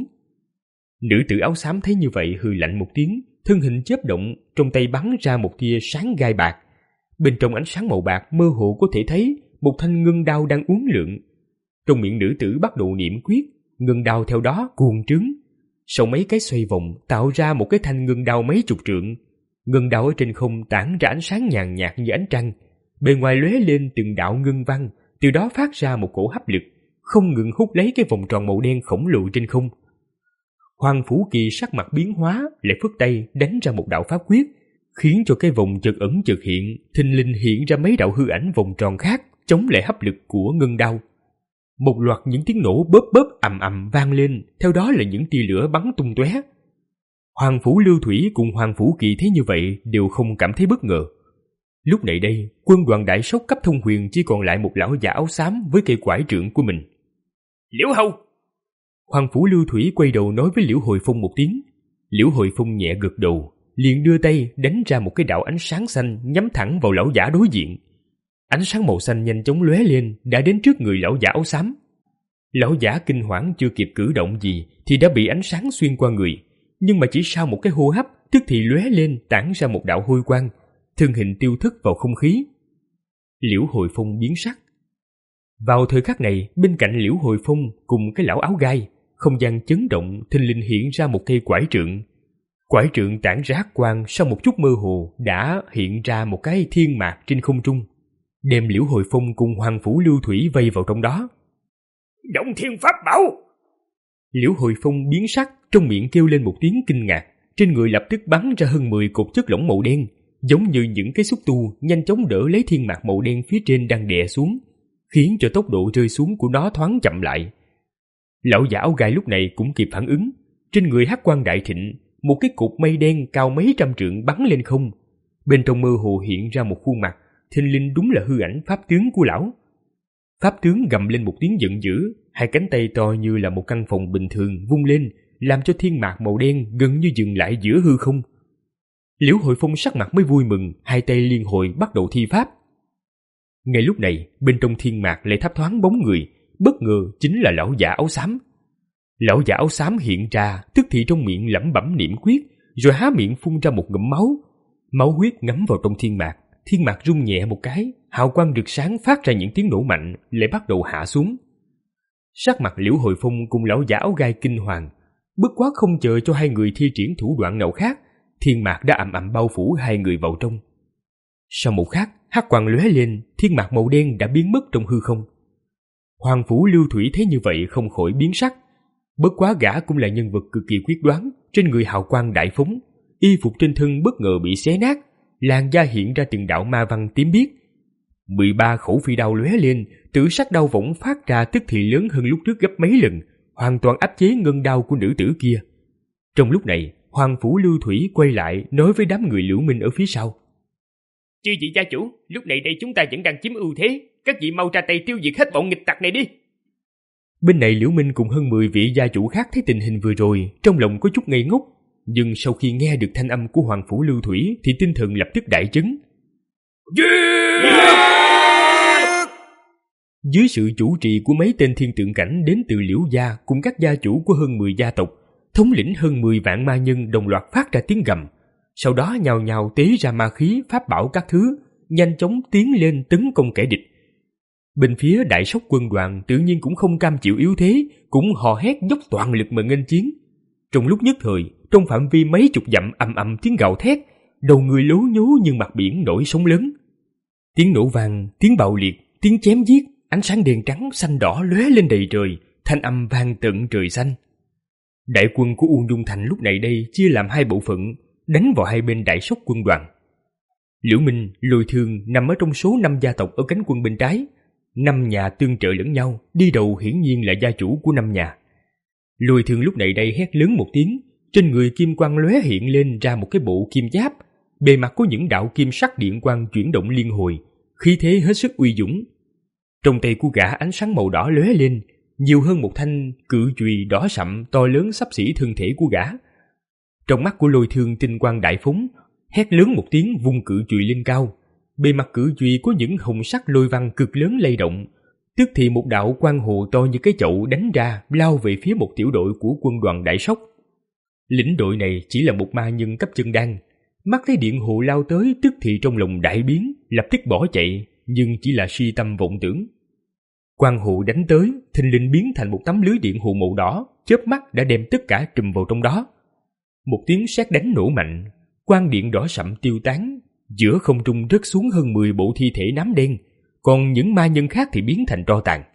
Nữ tử áo xám thấy như vậy hừ lạnh một tiếng, thân hình chớp động, trong tay bắn ra một tia sáng gai bạc. Bên trong ánh sáng màu bạc mơ hồ có thể thấy một thanh ngân đao đang uốn lượn. Trong miệng nữ tử bắt đầu niệm quyết, ngân đao theo đó cuồng trướng. Sau mấy cái xoay vòng tạo ra một cái thanh ngân đao mấy chục trượng. Ngân đao ở trên không tản ra ánh sáng nhàn nhạt như ánh trăng, bề ngoài lóe lên từng đạo ngân văn, từ đó phát ra một cổ hấp lực, không ngừng hút lấy cái vòng tròn màu đen khổng lồ trên không. Hoàng Phủ Kỳ sắc mặt biến hóa, lại phất tay đánh ra một đạo pháp quyết, khiến cho cái vòng chợt ẩn chợt hiện, thình lình hiện ra mấy đạo hư ảnh vòng tròn khác, chống lại hấp lực của ngân đao. Một loạt những tiếng nổ bóp bóp ầm ầm vang lên, theo đó là những tia lửa bắn tung tóe. Hoàng Phủ Lưu Thủy cùng Hoàng Phủ Kỳ thấy như vậy đều không cảm thấy bất ngờ. Lúc này đây, quân đoàn đại sóc cấp thông huyền chỉ còn lại một lão già áo xám với cây quải trượng của mình. Liễu Hầu! Hoàng Phủ Lưu Thủy quay đầu nói với Liễu Hồi Phong một tiếng. Liễu Hồi Phong nhẹ gật đầu, liền đưa tay đánh ra một cái đạo ánh sáng xanh nhắm thẳng vào lão giả đối diện. Ánh sáng màu xanh nhanh chóng lóe lên, đã đến trước người lão giả áo xám. Lão giả kinh hoảng chưa kịp cử động gì thì đã bị ánh sáng xuyên qua người, nhưng mà chỉ sau một cái hô hấp, tức thì lóe lên tản ra một đạo hôi quang, thân hình tiêu thất vào không khí. Liễu Hồi Phong biến sắc. Vào thời khắc này, bên cạnh Liễu Hồi Phong cùng cái lão áo gai, không gian chấn động, thình lình hiện ra một cây quải trượng. Quải trượng tản ra hắc quang, sau một chút mơ hồ đã hiện ra một cái thiên mạc trên không trung, đem Liễu Hồi Phong cùng Hoàng Phủ Lưu Thủy vây vào trong đó. Động thiên pháp bảo! Liễu Hồi Phong biến sắc, trong miệng kêu lên một tiếng kinh ngạc, trên người lập tức bắn ra hơn mười cột chất lỏng màu đen, giống như những cái xúc tu nhanh chóng đỡ lấy thiên mạc màu đen phía trên đang đè xuống, khiến cho tốc độ rơi xuống của nó thoáng chậm lại. Lão giả áo gai lúc này cũng kịp phản ứng, trên người hắc quang đại thịnh, một cái cột mây đen cao mấy trăm trượng bắn lên không, bên trong mơ hồ hiện ra một khuôn mặt, thình lình đúng là hư ảnh pháp tướng của lão. Pháp tướng gầm lên một tiếng giận dữ, hai cánh tay to như là một căn phòng bình thường vung lên, làm cho thiên mạc màu đen gần như dừng lại giữa hư không. Liễu Hội Phong sắc mặt mới vui mừng, hai tay liên hồi bắt đầu thi pháp. Ngay lúc này, bên trong thiên mạc lại thấp thoáng bóng người, bất ngờ chính là lão giả áo xám. Lão giả áo xám hiện ra, tức thì trong miệng lẩm bẩm niệm quyết, rồi há miệng phun ra một ngụm máu. Máu huyết ngấm vào trong thiên mạc, thiên mạc rung nhẹ một cái, hào quang rực sáng phát ra những tiếng nổ mạnh, lại bắt đầu hạ xuống. Sắc mặt Liễu Hồi Phong cùng lão giả áo gai kinh hoàng, bất quá không chờ cho hai người thi triển thủ đoạn nào khác, thiên mạc đã ầm ầm bao phủ hai người vào trong. Sau một khắc, hắc quang lóe lên, thiên mạc màu đen đã biến mất trong hư không. Hoàng Phủ Lưu Thủy thấy như vậy không khỏi biến sắc. Bất quá gã cũng là nhân vật cực kỳ quyết đoán, trên người hào quang đại phóng, y phục trên thân bất ngờ bị xé nát, làn da hiện ra từng đạo ma văn tím biếc. mười ba khẩu phi đao lóe lên, tử sắc đao võng phát ra tức thì lớn hơn lúc trước gấp mấy lần, hoàn toàn áp chế ngân đao của nữ tử kia. Trong lúc này, Hoàng Phủ Lưu Thủy quay lại nói với đám người Liễu Minh ở phía sau. Chư vị gia chủ, lúc này đây chúng ta vẫn đang chiếm ưu thế, các vị mau ra tay tiêu diệt hết bọn nghịch tặc này đi. Bên này Liễu Minh cùng hơn mười vị gia chủ khác thấy tình hình vừa rồi, trong lòng có chút ngây ngốc, nhưng sau khi nghe được thanh âm của Hoàng Phủ Lưu Thủy thì tinh thần lập tức đại chấn. Yeah! Dưới sự chủ trì của mấy tên thiên tượng cảnh đến từ Liễu gia cùng các gia chủ của hơn mười gia tộc, thống lĩnh hơn mười vạn ma nhân đồng loạt phát ra tiếng gầm, sau đó nhào nhào tế ra ma khí, pháp bảo các thứ, nhanh chóng tiến lên tấn công kẻ địch. Bên phía đại sóc quân đoàn tự nhiên cũng không cam chịu yếu thế, cũng hò hét dốc toàn lực mà nghênh chiến. Trong lúc nhất thời, trong phạm vi mấy chục dặm ầm ầm tiếng gào thét, đầu người lố nhố như mặt biển nổi sóng lớn. Tiếng nổ vang, tiếng bạo liệt, tiếng chém giết, ánh sáng đen trắng xanh đỏ lóe lên đầy trời, thanh âm vang tận trời xanh. Đại quân của U Nhung Thành lúc này đây chia làm hai bộ phận, đánh vào hai bên đại sóc quân đoàn. Liễu Minh, Lôi Thương nằm ở trong số năm gia tộc ở cánh quân bên trái, năm nhà tương trợ lẫn nhau, đi đầu hiển nhiên là gia chủ của năm nhà. Lôi Thương lúc này đây hét lớn một tiếng, trên người kim quang lóe hiện lên ra một cái bộ kim giáp, bề mặt có những đạo kim sắc điện quang chuyển động liên hồi, khí thế hết sức uy dũng. Trong tay của gã ánh sáng màu đỏ lóe lên, nhiều hơn một thanh cự chùy đỏ sậm to lớn xấp xỉ thân thể của gã. Trong mắt của Lôi Thương tinh quang đại phóng, hét lớn một tiếng vung cự chùy lên cao, bề mặt cự chùy có những hồng sắc lôi văn cực lớn lay động, tức thì một đạo quang hồ to như cái chậu đánh ra lao về phía một tiểu đội của quân đoàn Đại Sóc. Lĩnh đội này chỉ là một ma nhân cấp chân đan, mắt thấy điện hồ lao tới tức thì trong lòng đại biến, lập tức bỏ chạy, nhưng chỉ là si tâm vọng tưởng. Quang hồ đánh tới, thình lình biến thành một tấm lưới điện hồ màu đỏ, chớp mắt đã đem tất cả trùm vào trong đó. Một tiếng sét đánh nổ mạnh, quang điện đỏ sậm tiêu tán, giữa không trung rớt xuống hơn mười bộ thi thể nám đen, còn những ma nhân khác thì biến thành tro tàn.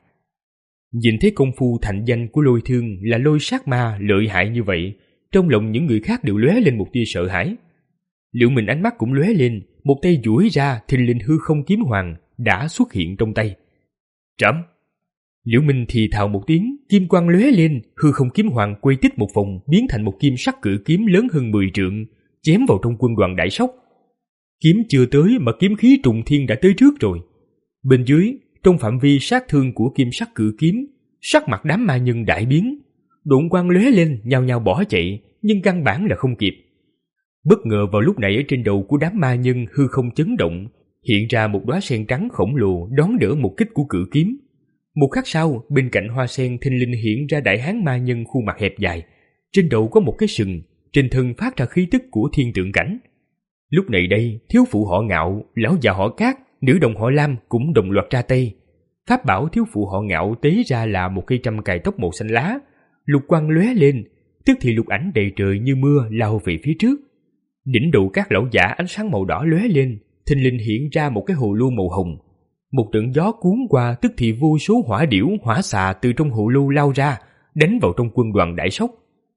Nhìn thấy công phu thành danh của Lôi Thương là lôi sát ma lợi hại như vậy, trong lòng những người khác đều lóe lên một tia sợ hãi. Liễu Minh ánh mắt cũng lóe lên, một tay duỗi ra, thình lình hư không kiếm hoàng đã xuất hiện trong tay. Trẫm! Liễu Minh thì thào một tiếng, kim quang lóe lên, hư không kiếm hoàng quay tít một vòng, biến thành một kim sắc cự kiếm lớn hơn mười trượng, chém vào trong quân đoàn Đại Sóc. Kiếm chưa tới mà kiếm khí trùng thiên đã tới trước rồi. Bên dưới, trong phạm vi sát thương của kim sắc cự kiếm, sắc mặt đám ma nhân đại biến, độn quang lóe lên, nhao nhao bỏ chạy, nhưng căn bản là không kịp. Bất ngờ vào lúc này ở trên đầu của đám ma nhân hư không chấn động, hiện ra một đóa sen trắng khổng lồ đón đỡ một kích của cự kiếm. Một khắc sau, bên cạnh hoa sen thình lình hiện ra đại hán ma nhân khuôn mặt hẹp dài, trên đầu có một cái sừng, trên thân phát ra khí tức của thiên tượng cảnh. Lúc này đây, thiếu phụ họ Ngạo, lão già họ Cát, nữ đồng họ Lam cũng đồng loạt ra tay. Pháp bảo thiếu phụ họ Ngạo tế ra là một cây trăm cài tóc màu xanh lá, lục quang lóe lên, tức thì lục ảnh đầy trời như mưa lao về phía trước. Đỉnh đầu các lão giả ánh sáng màu đỏ lóe lên, thình lình hiện ra một cái hồ lô màu hồng. Một trận gió cuốn qua, tức thì vô số hỏa điểu, hỏa xà từ trong hồ lô lao ra, đánh vào trong quân đoàn Đại Sóc.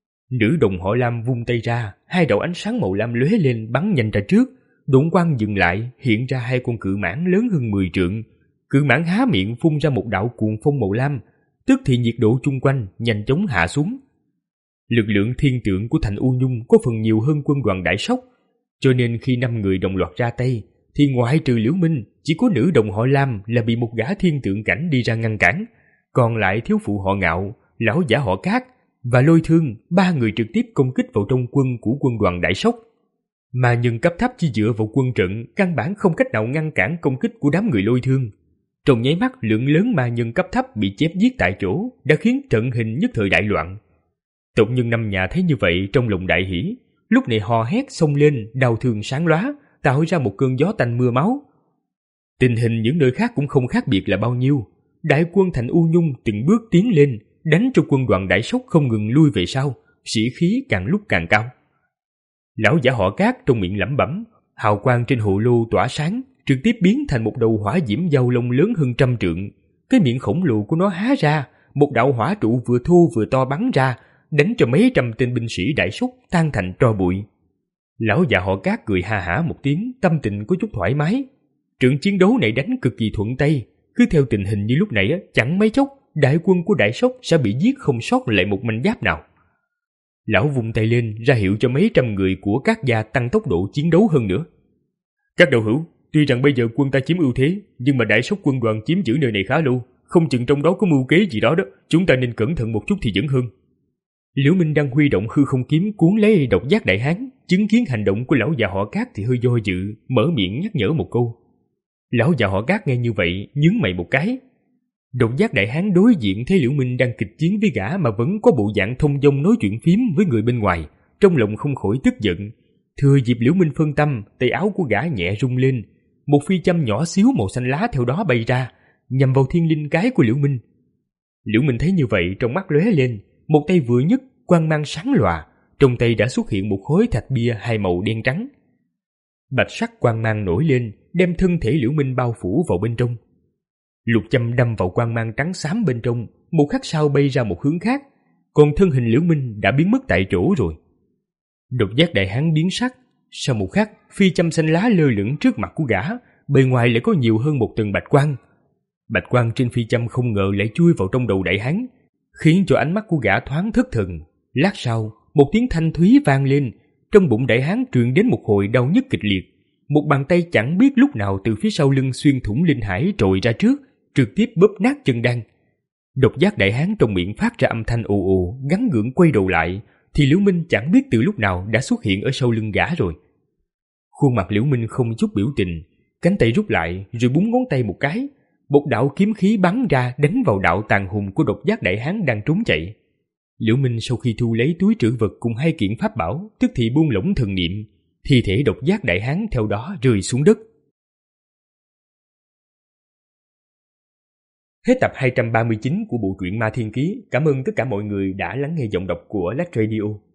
Nữ đồng họ Lam vung tay ra, hai đạo ánh sáng màu lam lóe lên bắn nhanh ra trước, độn quang dừng lại, hiện ra hai con cự mãng lớn hơn mười trượng. Cự mãng há miệng phun ra một đạo cuồng phong màu lam, tức thì nhiệt độ chung quanh nhanh chóng hạ xuống. Lực lượng thiên tượng của thành U Nhung có phần nhiều hơn quân đoàn Đại Sóc, cho nên khi năm người đồng loạt ra tay, thì ngoại trừ Liễu Minh, chỉ có nữ đồng họ Lam là bị một gã thiên tượng cảnh đi ra ngăn cản, còn lại thiếu phụ họ Ngạo, lão giả họ Cát và Lôi Thương, ba người trực tiếp công kích vào trong quân của quân đoàn Đại Sóc. Mà nhân cấp thấp chỉ dựa vào quân trận, căn bản không cách nào ngăn cản công kích của đám người Lôi Thương. Trong nháy mắt, lượng lớn ma nhân cấp thấp bị chém giết tại chỗ, đã khiến trận hình nhất thời đại loạn. Tộc nhân năm nhà thấy như vậy trong lòng đại hỉ, lúc này hò hét xông lên, đao thương sáng lóa, tạo ra một cơn gió tanh mưa máu. Tình hình những nơi khác cũng không khác biệt là bao nhiêu. Đại quân thành U Nhung từng bước tiến lên, đánh cho quân đoàn Đại Sóc không ngừng lui về sau, sĩ khí càng lúc càng cao. Lão giả họ Cát trong miệng lẩm bẩm, hào quang trên hồ lô tỏa sáng, trực tiếp biến thành một đầu hỏa diễm dao lông lớn hơn trăm trượng. Cái miệng khổng lồ của nó há ra, một đạo hỏa trụ vừa thô vừa to bắn ra, đánh cho mấy trăm tên binh sĩ Đại Sóc tan thành tro bụi. Lão già họ Cát cười ha hả một tiếng, tâm tình có chút thoải mái. Trận chiến đấu này đánh cực kỳ thuận tay, cứ theo tình hình như lúc này chẳng mấy chốc đại quân của Đại Sóc sẽ bị giết không sót lại một mảnh giáp nào. Lão vung tay lên ra hiệu cho mấy trăm người của các gia tăng tốc độ chiến đấu hơn nữa. Các đạo hữu, tuy rằng bây giờ quân ta chiếm ưu thế, nhưng mà Đại Sóc quân đoàn chiếm giữ nơi này khá lâu, không chừng trong đó có mưu kế gì đó đó, chúng ta nên cẩn thận một chút thì vẫn hơn. Liễu Minh đang huy động hư không kiếm cuốn lấy độc giác đại hán, chứng kiến hành động của lão già họ Cát thì hơi do dự, mở miệng nhắc nhở một câu. Lão già họ Cát nghe như vậy, nhướng mày một cái. Độc giác đại hán đối diện thấy Liễu Minh đang kịch chiến với gã mà vẫn có bộ dạng thông dong nói chuyện phím với người bên ngoài, trong lòng không khỏi tức giận. Thừa dịp Liễu Minh phân tâm, tay áo của gã nhẹ rung lên, một phi châm nhỏ xíu màu xanh lá theo đó bay ra, nhằm vào thiên linh cái của Liễu Minh. Liễu Minh thấy như vậy, trong mắt lóe lên, một tay vừa nhấc, quang mang sáng lòa, trong tay đã xuất hiện một khối thạch bia hai màu đen trắng. Bạch sắc quang mang nổi lên, đem thân thể Liễu Minh bao phủ vào bên trong. Lục châm đâm vào quang mang trắng xám bên trong, một khắc sau bay ra một hướng khác, còn thân hình Liễu Minh đã biến mất tại chỗ rồi. Độc giác đại hán biến sắc, sau một khắc, phi châm xanh lá lơ lửng trước mặt của gã, bề ngoài lại có nhiều hơn một tầng bạch quang. Bạch quang trên phi châm không ngờ lại chui vào trong đầu đại hán, khiến cho ánh mắt của gã thoáng thất thần. Lát sau, một tiếng thanh thúy vang lên, trong bụng đại hán truyền đến một hồi đau nhức kịch liệt. Một bàn tay chẳng biết lúc nào từ phía sau lưng xuyên thủng linh hải trồi ra trước, trực tiếp bóp nát chân đan. Độc giác đại hán trong miệng phát ra âm thanh ồ ồ, gắn gượng quay đầu lại, thì Liễu Minh chẳng biết từ lúc nào đã xuất hiện ở sau lưng gã rồi. Khuôn mặt Liễu Minh không chút biểu tình, cánh tay rút lại rồi búng ngón tay một cái, một đạo kiếm khí bắn ra đánh vào đạo tàn hùng của độc giác đại hán đang trốn chạy. Liễu Minh sau khi thu lấy túi trữ vật cùng hai kiện pháp bảo, tức thì buông lỏng thần niệm, thi thể độc giác đại hán theo đó rơi xuống đất. Hết tập hai trăm ba mươi chín của bộ truyện Ma Thiên Ký. Cảm ơn tất cả mọi người đã lắng nghe giọng đọc của Lách Radio.